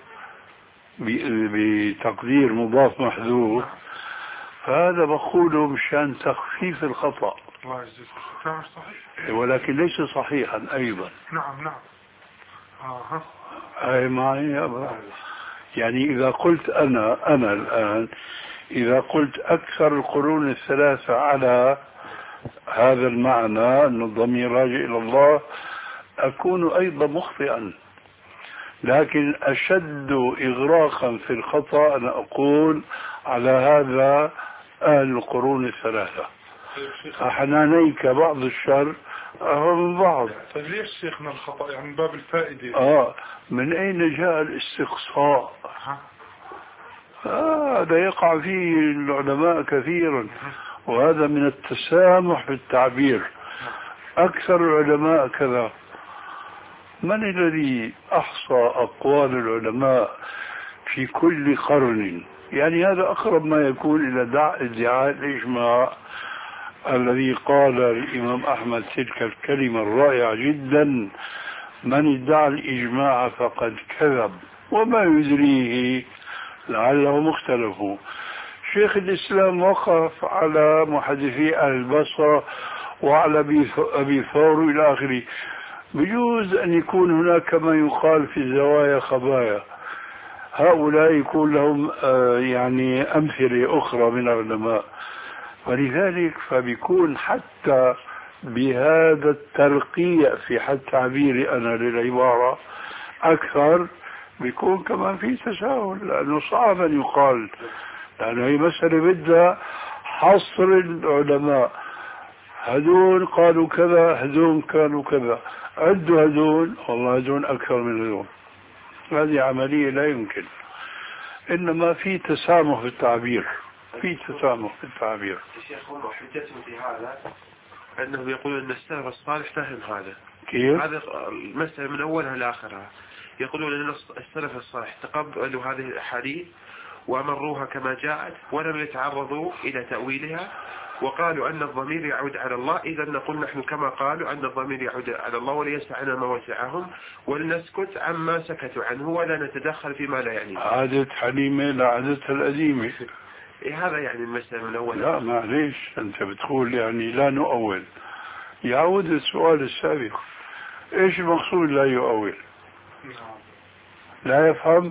بتقدير مضاف محذوف فهذا بقوله مشان تخفيف الخطأ، ولكن ليس صحيحا أيضا. نعم نعم. آه. أي معي يا أبا. يعني إذا قلت أنا أنا الآن إذا قلت أكثر القرون الثلاثة على هذا المعنى أن الضمير راجع إلى الله أكون أيضا مخطئا، لكن أشد إغراقا في الخطأ أنا أقول على هذا أهل القرون الثلاثة. أحنانيك بعض الشر أهو من بعض. طيب ليش شيخنا الخطأ يعني باب الفائدة؟ آه من أين جاء الاستقصاء؟ هذا آه يقع فيه العلماء كثيرا، وهذا من التسامح في التعبير. أكثر العلماء كذا. من الذي أحصى أقوال العلماء في كل قرن؟ يعني هذا أقرب ما يكون إلى ادعاء الإجماع الذي قال الإمام أحمد تلك الكلمة الرائعة جدا: من ادعى الإجماع فقد كذب وما يدريه لعلهم اختلفوا. شيخ الإسلام وقف على محدثي أهل البصرة وعلى أبي ثور إلى آخره. بجوز أن يكون هناك ما يقال في الزوايا خبايا، هؤلاء يكون لهم يعني أمثلة أخرى من العلماء، ولذلك فبيكون حتى بهذا الترقيع في حد تعبيري أنا للعبارة أكثر بيكون كمان في تساهل، لأنه صعب أن يقال، لأنه هي مسألة بدها حصر العلماء. هدول قالوا كذا، هدول كانوا كذا، عدوا هدول، والله هدول أكثر من هدول. هذه عملية لا يمكن، إنما في تسامح في التعبير، في تسامح في التعبير. الشيخ هم حجتهم في هذا أنهم يقولون أن السلف الصالح فهم هذا. كيف؟ هذا المسألة من أولها لآخرها. يقولون أن السلف الصالح تقبلوا هذه الأحاديث وأمروها كما جاءت ولم يتعرضوا إلى تأويلها، وقالوا أن الضمير يعود على الله. إذا نقول نحن كما قالوا أن الضمير يعود على الله وليسعنا ما وسعهم، ولنسكت عما سكتوا عنه ولا نتدخل فيما لا يعني. عادة حليمة لعادتها القديمة. إيه هذا يعني المسألة من أول. لا معليش، أنت بتقول يعني لا نؤول. يعود السؤال السابق، إيش المقصود لا يؤول؟ لا يفهم؟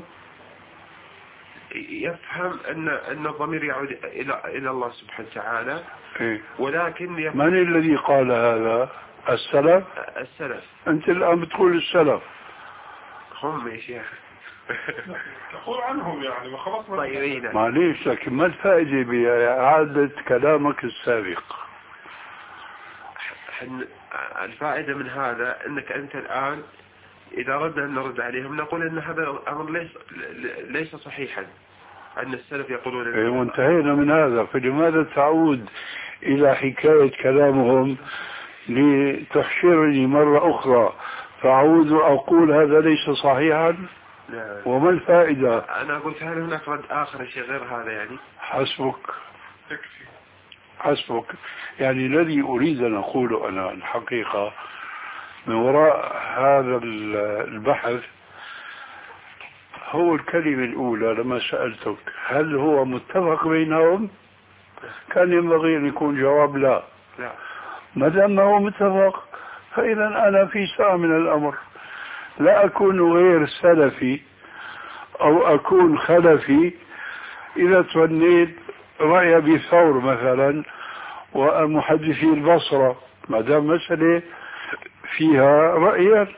يفهم أن أن الضمير يعود إلى إلى الله سبحانه وتعالى. إيه؟ ولكن يفهم. من الذي قال هذا؟ السلف؟ السلف. أنت الآن بتقول السلف. هم يا شيخ. تقول عنهم يعني ما خلصنا. طيب معليش، لكن ما الفائدة بإعادة كلامك السابق؟ الفائدة من هذا أنك أنت الآن إذا ردنا أن نرد عليهم نقول أن هذا الأمر ليس ليس صحيحا، أن السلف يقولون. إيه وانتهينا من هذا، فلماذا تعود إلى حكاية كلامهم لتحشرني مرة أخرى فأعود أقول هذا ليس صحيحا؟ لا. وما الفائدة؟ أنا قلت هل هناك رد آخر شيء غير هذا يعني؟ حسبك تكفي. حسبك. يعني الذي أريد أن أقوله أنا الحقيقة من وراء هذا البحث هو الكلمة الأولى لما سألتك هل هو متفق بينهم؟ كان ينبغي أن يكون جواب لا. لا. ما دام هو متفق فإذا أنا في ساعة من الأمر لا أكون غير سلفي أو أكون خلفي إذا توليت رأي أبي ثور مثلا ومحدثي البصرة، ما دام مسألة فيها رأيين.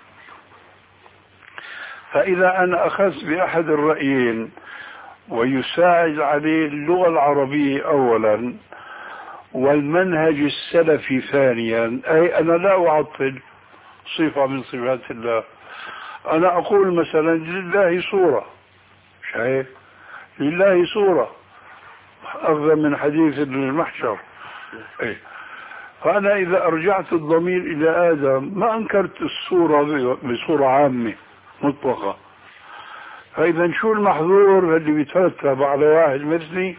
فإذا أنا أخذت بأحد الرأيين ويساعد عليه اللغة العربية أولا والمنهج السلفي ثانيا، أي أنا لا أعطل صفة من صفات الله. أنا أقول مثلا لله صورة، شايف؟ لله صورة أخذ من حديث المحشر. إيه؟ فأنا إذا أرجعت الضمير إلى آدم ما أنكرت الصورة بصورة عامة مطلقة. فإذا شو المحظور اللي بيترتب على واحد مثلي؟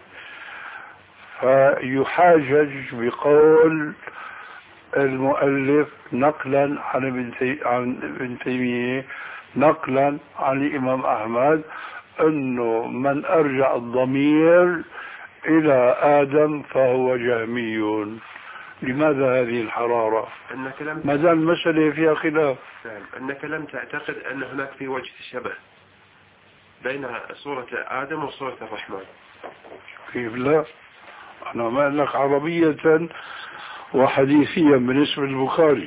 فيحاجج بقول المؤلف نقلا عن ابن تيمية نقلا عن الإمام أحمد أنه من أرجع الضمير إلى آدم فهو جهمي. لماذا هذه الحرارة؟ أنك لم ما زال المسألة فيها خلاف. نعم. أنك لم تعتقد أن هناك في وجه شبه بين صورة آدم وصورة الرحمن. كيف لا؟ أنا ما لك عربية وحديثيا بالنسبة للبخاري.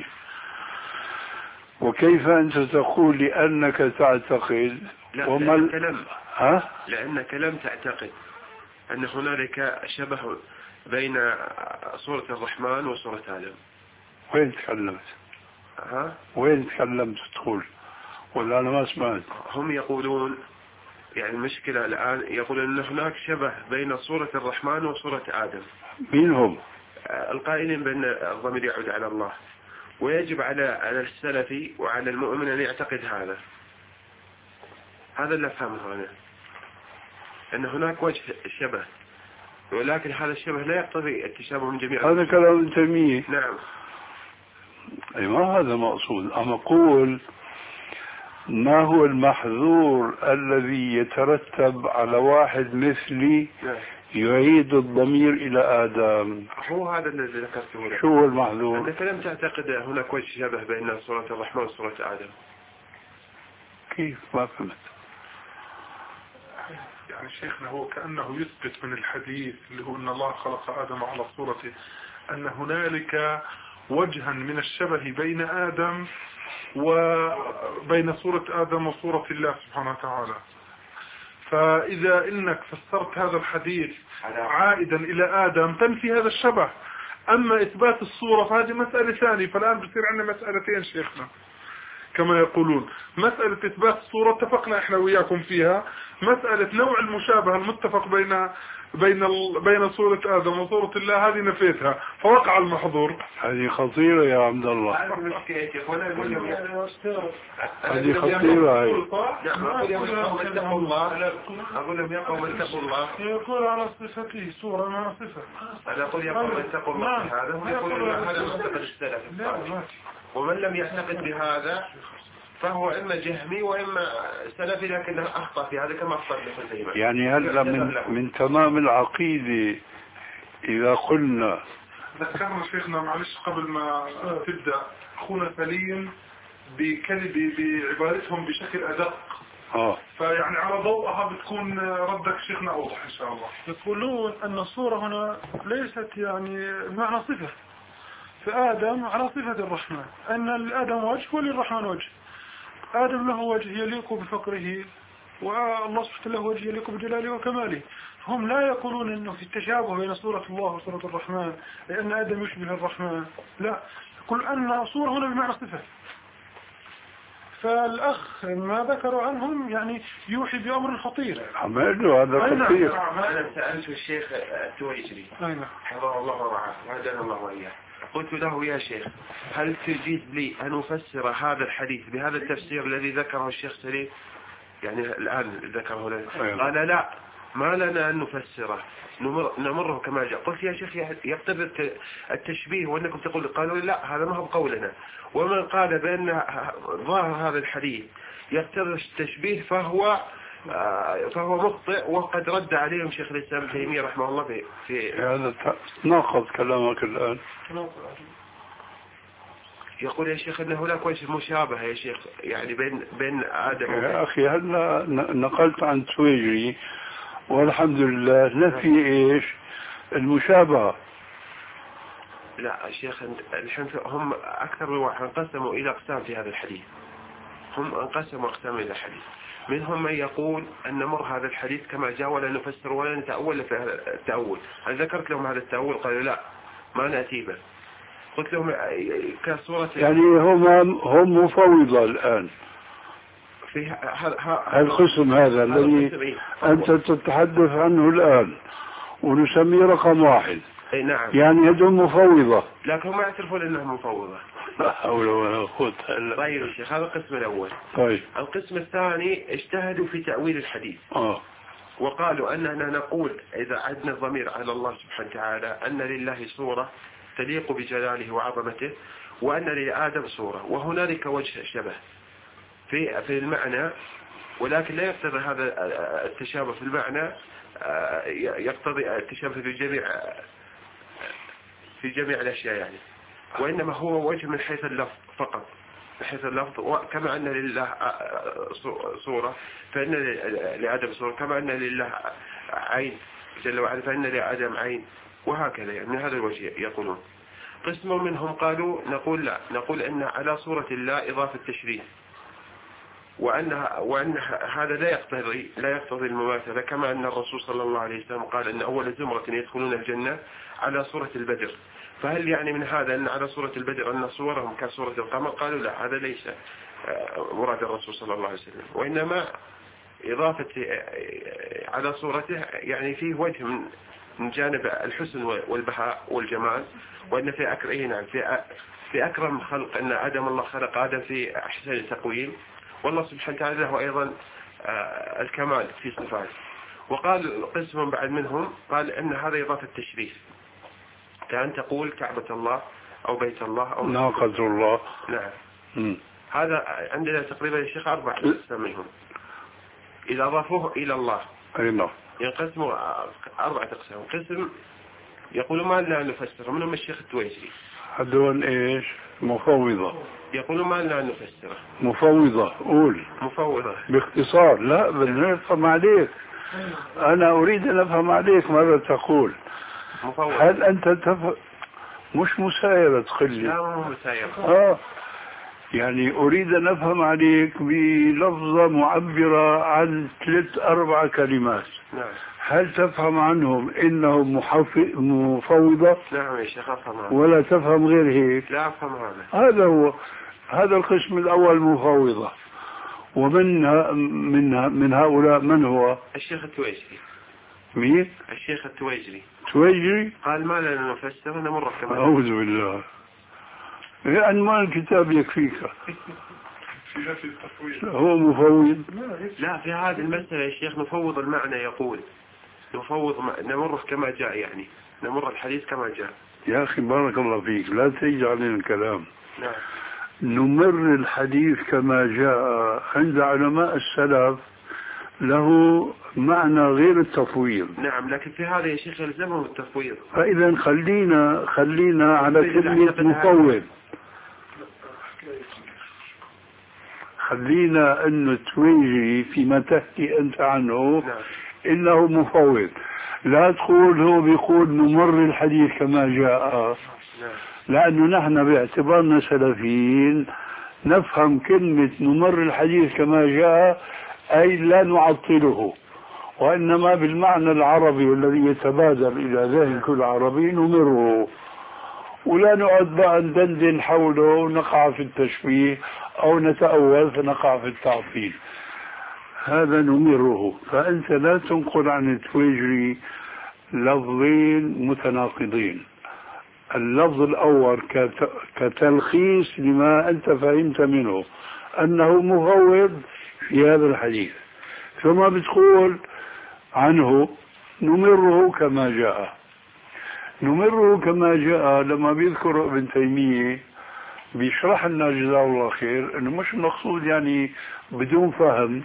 وكيف أنت تقول لأنك تعتقد؟ لا وما لأنك لم ها؟ لأنك لم تعتقد أن هنالك شبه بين صورة الرحمن وصورة آدم. وين تكلمت؟ ها؟ وين تكلمت تقول؟ ولا أنا ما سمعت؟ هم يقولون يعني المشكلة الآن يقولون أن هناك شبه بين صورة الرحمن وصورة آدم. مين هم؟ القائلين بأن الضمير يعود على الله، ويجب على على السلفي وعلى المؤمن أن يعتقد هذا. هذا اللي أفهمه أنا، أن هناك وجه شبه، ولكن هذا الشبه لا يقتضي التشابه من جميع. هذا كلام ابن تيمية. نعم. أي ما هذا مقصود. أما أقول ما هو المحذور الذي يترتب على واحد مثلي يعيد الضمير إلى آدم؟ هو هذا الذي ذكرته لك. شو هو المحذور؟ أنك لم تعتقد هناك وجه شبه بين صورة الرحمن وصورة آدم. كيف؟ ما فهمت. يعني شيخنا هو كأنه يثبت من الحديث اللي هو أن الله خلق آدم على صورته أن هنالك وجها من الشبه بين آدم وبين صورة آدم وصورة الله سبحانه وتعالى. فإذا إنك فسرت هذا الحديث عائدا إلى آدم تنفي هذا الشبه. أما إثبات الصورة فهذه مسألة ثانية. فالآن بصير عندنا مسألتين شيخنا كما يقولون. مسألة إثبات الصورة اتفقنا إحنا وياكم فيها. مسألة نوع المشابهة المتفق بين بين ال... بين صورة آدم وصورة الله هذه نفيتها فوقع المحظور. هذه خطيرة يا عبد الله. هذه خطيرة. أقول لهم يا قوم اتقوا الله. يقول على صفته صورة مع صفة. أنا أقول يا قوم اتقوا الله هذا ويقول هذا معتقد السلف. ومن لم يعتقد بهذا فهو إما جهمي وإما سلفي لكنه أخطأ في هذا كما أخطأ ابن تيمية. يعني هلا من من تمام العقيدة إذا قلنا. ذكرنا شيخنا معلش قبل ما تبدأ أخونا سليم بكلمة بعبارتهم بشكل أدق. آه. فيعني على ضوءها بتكون ردك شيخنا أوضح إن شاء الله. يقولون أن الصورة هنا ليست يعني معنى صفة. فآدم على صفة الرحمن أن الآدم وجه وللرحمن وجه. آدم له وجه يليق بفقره والله سبحانه له وجه يليق بجلاله وكماله. هم لا يقولون أنه في التشابه بين صورة الله وصورة الرحمن لأن آدم يشبه الرحمن. لا، يقول أن صورة هنا بمعنى صفة. فالأخ ما ذكروا عنهم يعني يوحي بأمر خطير. عمله هذا خطير. أنا سألت الشيخ التويجري حفظه الله ورعاه وهدانا الله وإياه. قلت له يا شيخ هل تجيز لي أن أفسر هذا الحديث بهذا التفسير الذي ذكره الشيخ سليم يعني الآن ذكره لنا؟ قال لا، ما لنا أن نفسره، نمر نمره كما جاء. قلت يا شيخ يقتضي التشبيه وأنكم تقول. قالوا لا، هذا ما هو قولنا. ومن قال بأن ظاهر هذا الحديث يقتضي التشبيه فهو فهو مخطئ، وقد رد عليهم شيخ الإسلام ابن تيمية رحمه الله في في هذا ناقض كلامك الآن. يقول يا شيخ أن هناك وجه مشابهة يا شيخ يعني بين بين آدم يا أخي هلا نقلت عن تويجري والحمد لله نفي إيش المشابهة. لا يا شيخ الحين هم أكثر من واحد انقسموا إلى أقسام في هذا الحديث. هم انقسموا أقسام إلى الحديث. منهم من يقول أن نمر هذا الحديث كما جاء ولا نفسر ولا نتأول في هذا التأول. أنا ذكرت لهم هذا التأول قالوا لا ما نأتي به. قلت لهم كصورة يعني هم هم مفوضة الآن في القسم هذا الذي أنت تتحدث عنه الآن ونسميه رقم واحد. أي نعم. يعني هذول مفوضة لكن هم يعترفون أنهم مفوضة. لا حول ولا قوة إلا بالله. طيب يا شيخ هذا القسم الأول. طيب. القسم الثاني اجتهدوا في تأويل الحديث. آه. وقالوا أننا نقول إذا عدنا الضمير على الله سبحانه وتعالى أن لله صورة تليق بجلاله وعظمته وأن لآدم صورة وهنالك وجه شبه في في المعنى، ولكن لا يقتضي هذا التشابه في المعنى يقتضي التشابه في جميع في جميع الأشياء يعني، وإنما هو وجه من حيث اللفظ فقط، من حيث اللفظ. كما أن لله صورة فإن لآدم صورة، كما أن لله عين جل وعلا فإن لآدم عين، وهكذا يعني من هذا الوجه يقولون. قسم منهم قالوا نقول لا، نقول أن على صورة الله إضافة تشريف وأن وأن هذا لا يقتضي لا يقتضي المماثلة، كما أن الرسول صلى الله عليه وسلم قال أن أول زمرة يدخلون الجنة على صورة البدر. فهل يعني من هذا أن على صورة البدر أن صورهم كصورة القمر؟ قالوا لا، هذا ليس مراد الرسول صلى الله عليه وسلم، وإنما إضافة على صورته يعني فيه وجه من من جانب الحسن والبهاء والجمال، وأن في أكرم نعم في في أكرم خلق أن آدم الله خلق آدم في أحسن تقويم، والله سبحانه وتعالى له أيضا الكمال في صفاته. وقال قسم بعد منهم قال أن هذا إضافة تشريف، كأن تقول كعبة الله أو بيت الله أو ناقة الله. نعم. م. هذا عندنا تقريبا الشيخ أربع أقسام منهم إذا أضافوه إلى الله. أي نعم. ينقسموا أربعة أقسام. قسم يقولوا ما لنا نفسره، منهم الشيخ التويجري. هذول إيش؟ مفوضة. يقولوا ما لنا نفسره. مفوضة. قول. مفوضة. باختصار. لا بدنا نفهم عليك. أنا أريد أن أفهم عليك ماذا تقول. مفوضة. هل أنت تف... مش مسايرة تخلي؟ لا مو مسايرة. آه يعني أريد أن أفهم عليك بلفظة معبرة عن ثلاث أربع كلمات. نعم. هل تفهم عنهم إنهم مفوضة؟ نعم يا شيخ أفهم هذا. ولا تفهم غير هيك؟ لا أفهم هذا. هذا هو هذا القسم الأول مفوضة. ومن من من هؤلاء من هو؟ الشيخ التويجري. مين؟ الشيخ التويجري. تويجري؟ قال ما لنا نفسره نمر كمان. أعوذ بالله. عنوان الكتاب يكفيك. هو مفوض. لا في هذه المسألة يا شيخ نفوض المعنى، يقول نفوض نمره كما جاء، يعني نمر الحديث كما جاء. يا أخي بارك الله فيك لا تيجي علينا الكلام. نعم. نمر الحديث كما جاء عند علماء السلف له معنى غير التفويض. نعم لكن في هذا يا شيخ يلزمهم التفويض. فإذا خلينا خلينا على كلمة مفوض. خلينا أنه التويجري فيما تحكي أنت عنه نعم. إنه مفوض. لا تقول هو بيقول نمر الحديث كما جاء. نعم. لأنه نحن باعتبارنا سلفيين نفهم كلمة نمر الحديث كما جاء أي لا نعطله، وإنما بالمعنى العربي والذي يتبادر إلى ذهن كل عربي نمره، ولا نقعد بقى ندندن حوله ونقع في التشبيه أو نتأول فنقع في التعطيل. هذا نمره. فأنت لا تنقل عن التويجري لفظين متناقضين. اللفظ الأول كتلخيص لما أنت فهمت منه أنه مفوض في هذا الحديث، ثم بتقول عنه نمره كما جاء. نمره كما جاء لما بيذكر ابن تيمية بيشرح لنا جزاه الله خير انه مش المقصود يعني بدون فهم،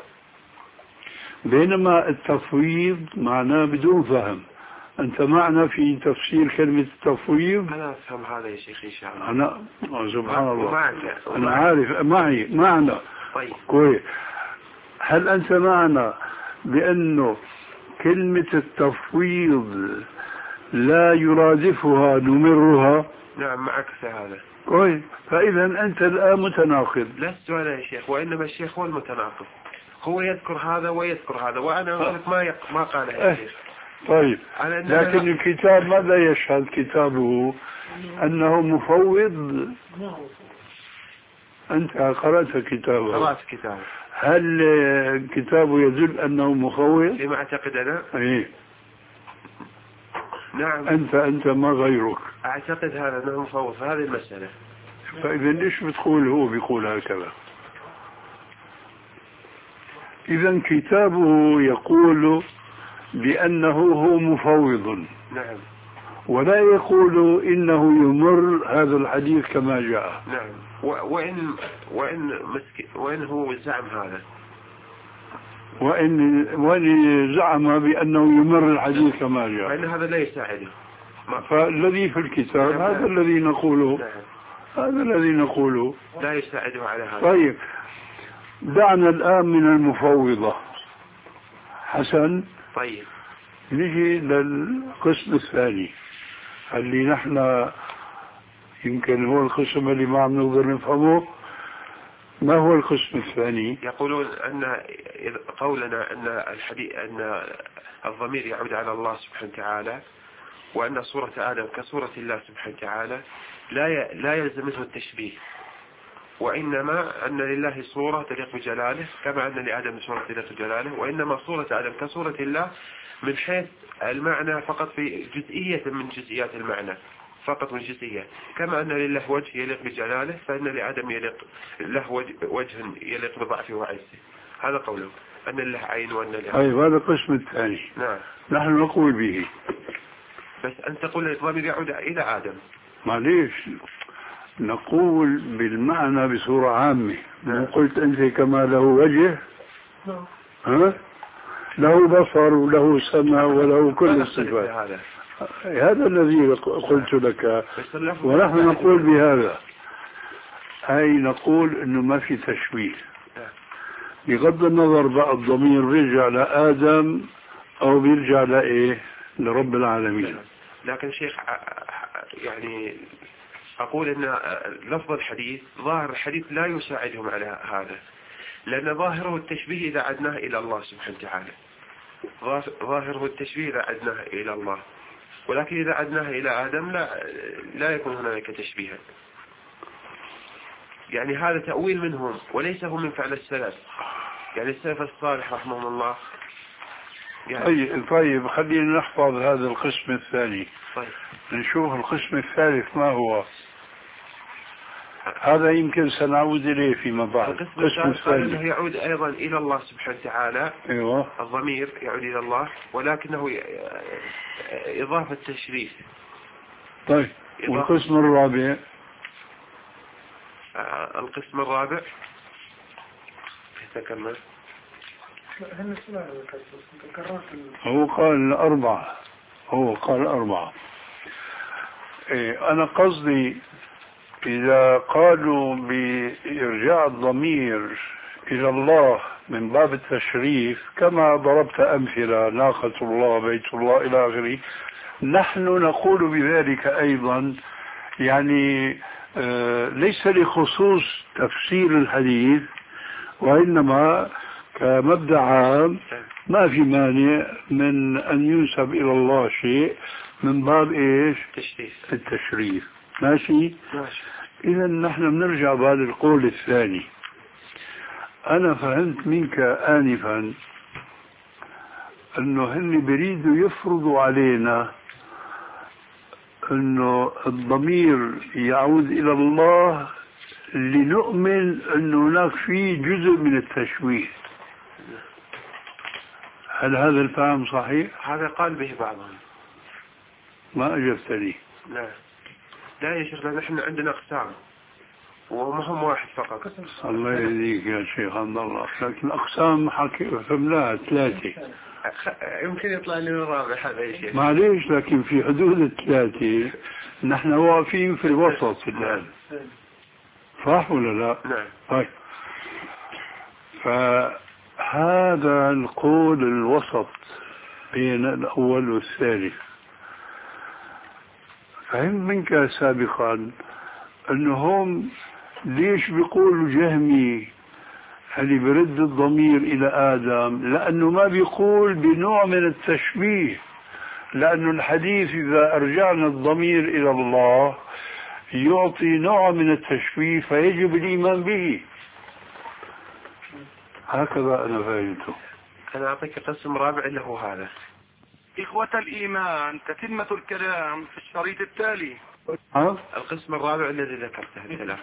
بينما التفويض معناه بدون فهم. انت معنا في تفسير كلمة التفويض؟ انا افهم هذا يا شيخ ان شاء الله. انا سبحان الله معك. انا عارف معي معنا. طيب كويس. هل انت معنا بانه كلمة التفويض لا يرادفها نمرها؟ نعم معك في هذا. كويس. فإذا أنت الآن متناقض. لست أنا يا شيخ، وإنما الشيخ هو المتناقض، هو يذكر هذا ويذكر هذا، وأنا أقول لك ما يق... ما قاله يا شيخ. طيب لكن الكتاب ماذا يشهد كتابه؟ أنه مفوض. أنت قرأت كتابه؟ قرأت كتابه. هل كتابه يدل أنه مفوض؟ فيما أعتقد أنا؟ إيه. نعم. أنت أنت ما غيرك. أعتقد هذا أنه مفوض في هذه المسألة. فإذا ليش بتقول هو بيقول هكذا؟ إذا كتابه يقول بأنه هو مفوض. نعم. ولا يقول إنه يمر هذا الحديث كما جاء. نعم. وإن وإن مسك... وإن هو زعم هذا. وإن وإن زعم بأنه يمر الحديث كما جاء. فإن هذا لا يساعده. فالذي في الكتاب نعم. هذا الذي نقوله. نعم. هذا الذي نقوله. لا يساعده على هذا. طيب دعنا الآن من المفوضة. حسن. طيب. نجي للقسم الثاني اللي نحن يمكن هو القسم اللي ما عم نقدر نفهمه، ما هو القسم الثاني؟ يقولون أن قولنا أن الحديث أن الضمير يعود على الله سبحانه وتعالى، وأن صورة آدم كصورة الله سبحانه وتعالى لا لا يلزم منه التشبيه، وإنما أن لله صورة تليق بجلاله كما أن لآدم صورة تليق بجلاله، وإنما صورة آدم كصورة الله من حيث المعنى فقط في جزئية من جزئيات المعنى، فقط من جزئية، كما أن لله وجه يليق بجلاله فإن لآدم يليق له وجه يليق بضعفه وعجزه. هذا قوله أن لله عين وأن له. طيب هذا القسم الثاني. نعم. نحن نقول به. بس أنت تقول الضمير يعود إلى آدم. معليش، نقول بالمعنى بصورة عامة. نعم. قلت أنت كما له وجه، ها؟ له بصر وله سمع وله كل الصفات. هذا هذا الذي قلت لك، ونحن نقول بهذا، أي نقول أنه ما في تشبيه، بغض النظر بقى الضمير بيرجع لآدم أو بيرجع لإيه لرب العالمين. لكن شيخ يعني أقول أن لفظ الحديث ظاهر الحديث لا يساعدهم على هذا، لأن ظاهره التشبيه إذا عدناه إلى الله سبحانه وتعالى، ظاهره التشبيه إذا عدناه إلى الله، ولكن إذا عدناه إلى آدم لا لا يكون هناك تشبيها. يعني هذا تأويل منهم وليس هو من فعل السلف، يعني السلف الصالح رحمه الله. يعني طيب طيب خلينا نحفظ هذا القسم الثاني. طيب نشوف القسم الثالث ما هو. هذا يمكن سنعود إليه فيما بعد. القسم الثالث يعود أيضا إلى الله سبحانه وتعالى. أيوة. الضمير يعود إلى الله ولكنه إضافة تشريف. طيب والقسم الرابع؟ القسم الرابع تكمل. هو قال أربعة، هو قال أربعة. إيه أنا قصدي إذا قالوا بإرجاع الضمير إلى الله من باب التشريف كما ضربت أمثلة ناقة الله بيت الله إلى آخره، نحن نقول بذلك أيضا، يعني آه ليس لخصوص تفسير الحديث، وإنما كمبدأ عام ما في مانع من أن ينسب إلى الله شيء من باب إيش؟ تشريف. التشريف. ماشي؟ ماشي. إذا نحن بنرجع بعد القول الثاني. أنا فهمت منك آنفا أنه هن بريدوا يفرضوا علينا أنه الضمير يعود إلى الله لنؤمن أن هناك فيه جزء من التشويه. هل هذا الفهم صحيح؟ هذا قال به بعضهم. ما أجبتني. لا لا يا شيخ، نحن عندنا أقسام وما هم واحد فقط. الله يهديك يا شيخ عبد الله، لكن أقسام حكي فهمناها ثلاثة. يمكن يطلع لي الرابع هذا يا شيخ. معليش، لكن في حدود الثلاثة نحن واقفين في الوسط الآن. صح ولا لا؟ نعم. طيب فهذا القول الوسط بين الأول والثالث. فهم منك سابقا أنهم ليش بيقولوا جهمي اللي برد الضمير إلى آدم؟ لأنه ما بيقول بنوع من التشبيه، لأنه الحديث إذا أرجعنا الضمير إلى الله يعطي نوع من التشبيه فيجب الإيمان به. هكذا أنا فهمته. أنا أعطيك قسم رابع اللي هو هذا. إخوة الإيمان، تتمة الكلام في الشريط التالي. ها؟ القسم الرابع الذي ذكرته الثلاث.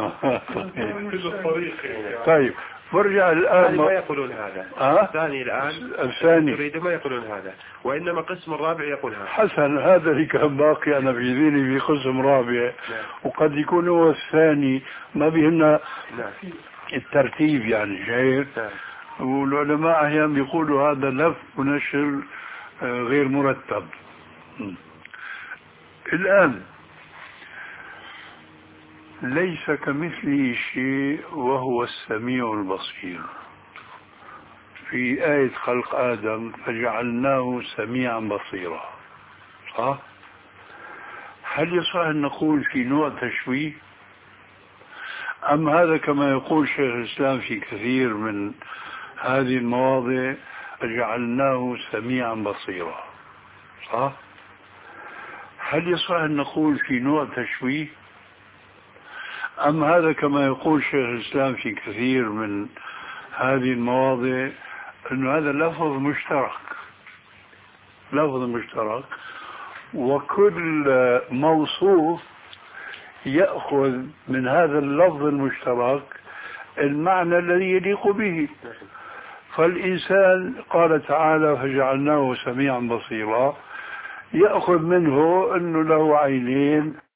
طيب برجع الآن. ما يقولون هذا. أه؟ الثاني الآن. الثاني. يريد ما يقولون هذا، وإنما قسم الرابع يقول هذا. حسن، هذا اللي كان باقي أنا في ذهني في قسم رابع. نعم. وقد يكون هو الثاني، ما بيهمنا نعم. الترتيب يعني شايف. نعم. والعلماء أحيانا بيقولوا هذا لف ونشر غير مرتب. الآن ليس كمثله شيء وهو السميع البصير. في آية خلق آدم فجعلناه سميعا بصيرا، صح؟ هل يصح أن نقول في نوع تشويه أم هذا كما يقول شيخ الإسلام في كثير من هذه المواضع جعلناه سميعا بصيرا؟ صح؟ هل يصح أن نقول في نوع تشويه؟ أم هذا كما يقول شيخ الإسلام في كثير من هذه المواضع أن هذا لفظ مشترك، لفظ مشترك، وكل موصوف يأخذ من هذا اللفظ المشترك المعنى الذي يليق به. فالإنسان قال تعالى فجعلناه سميعا بصيرا، يأخذ منه أنه له عينين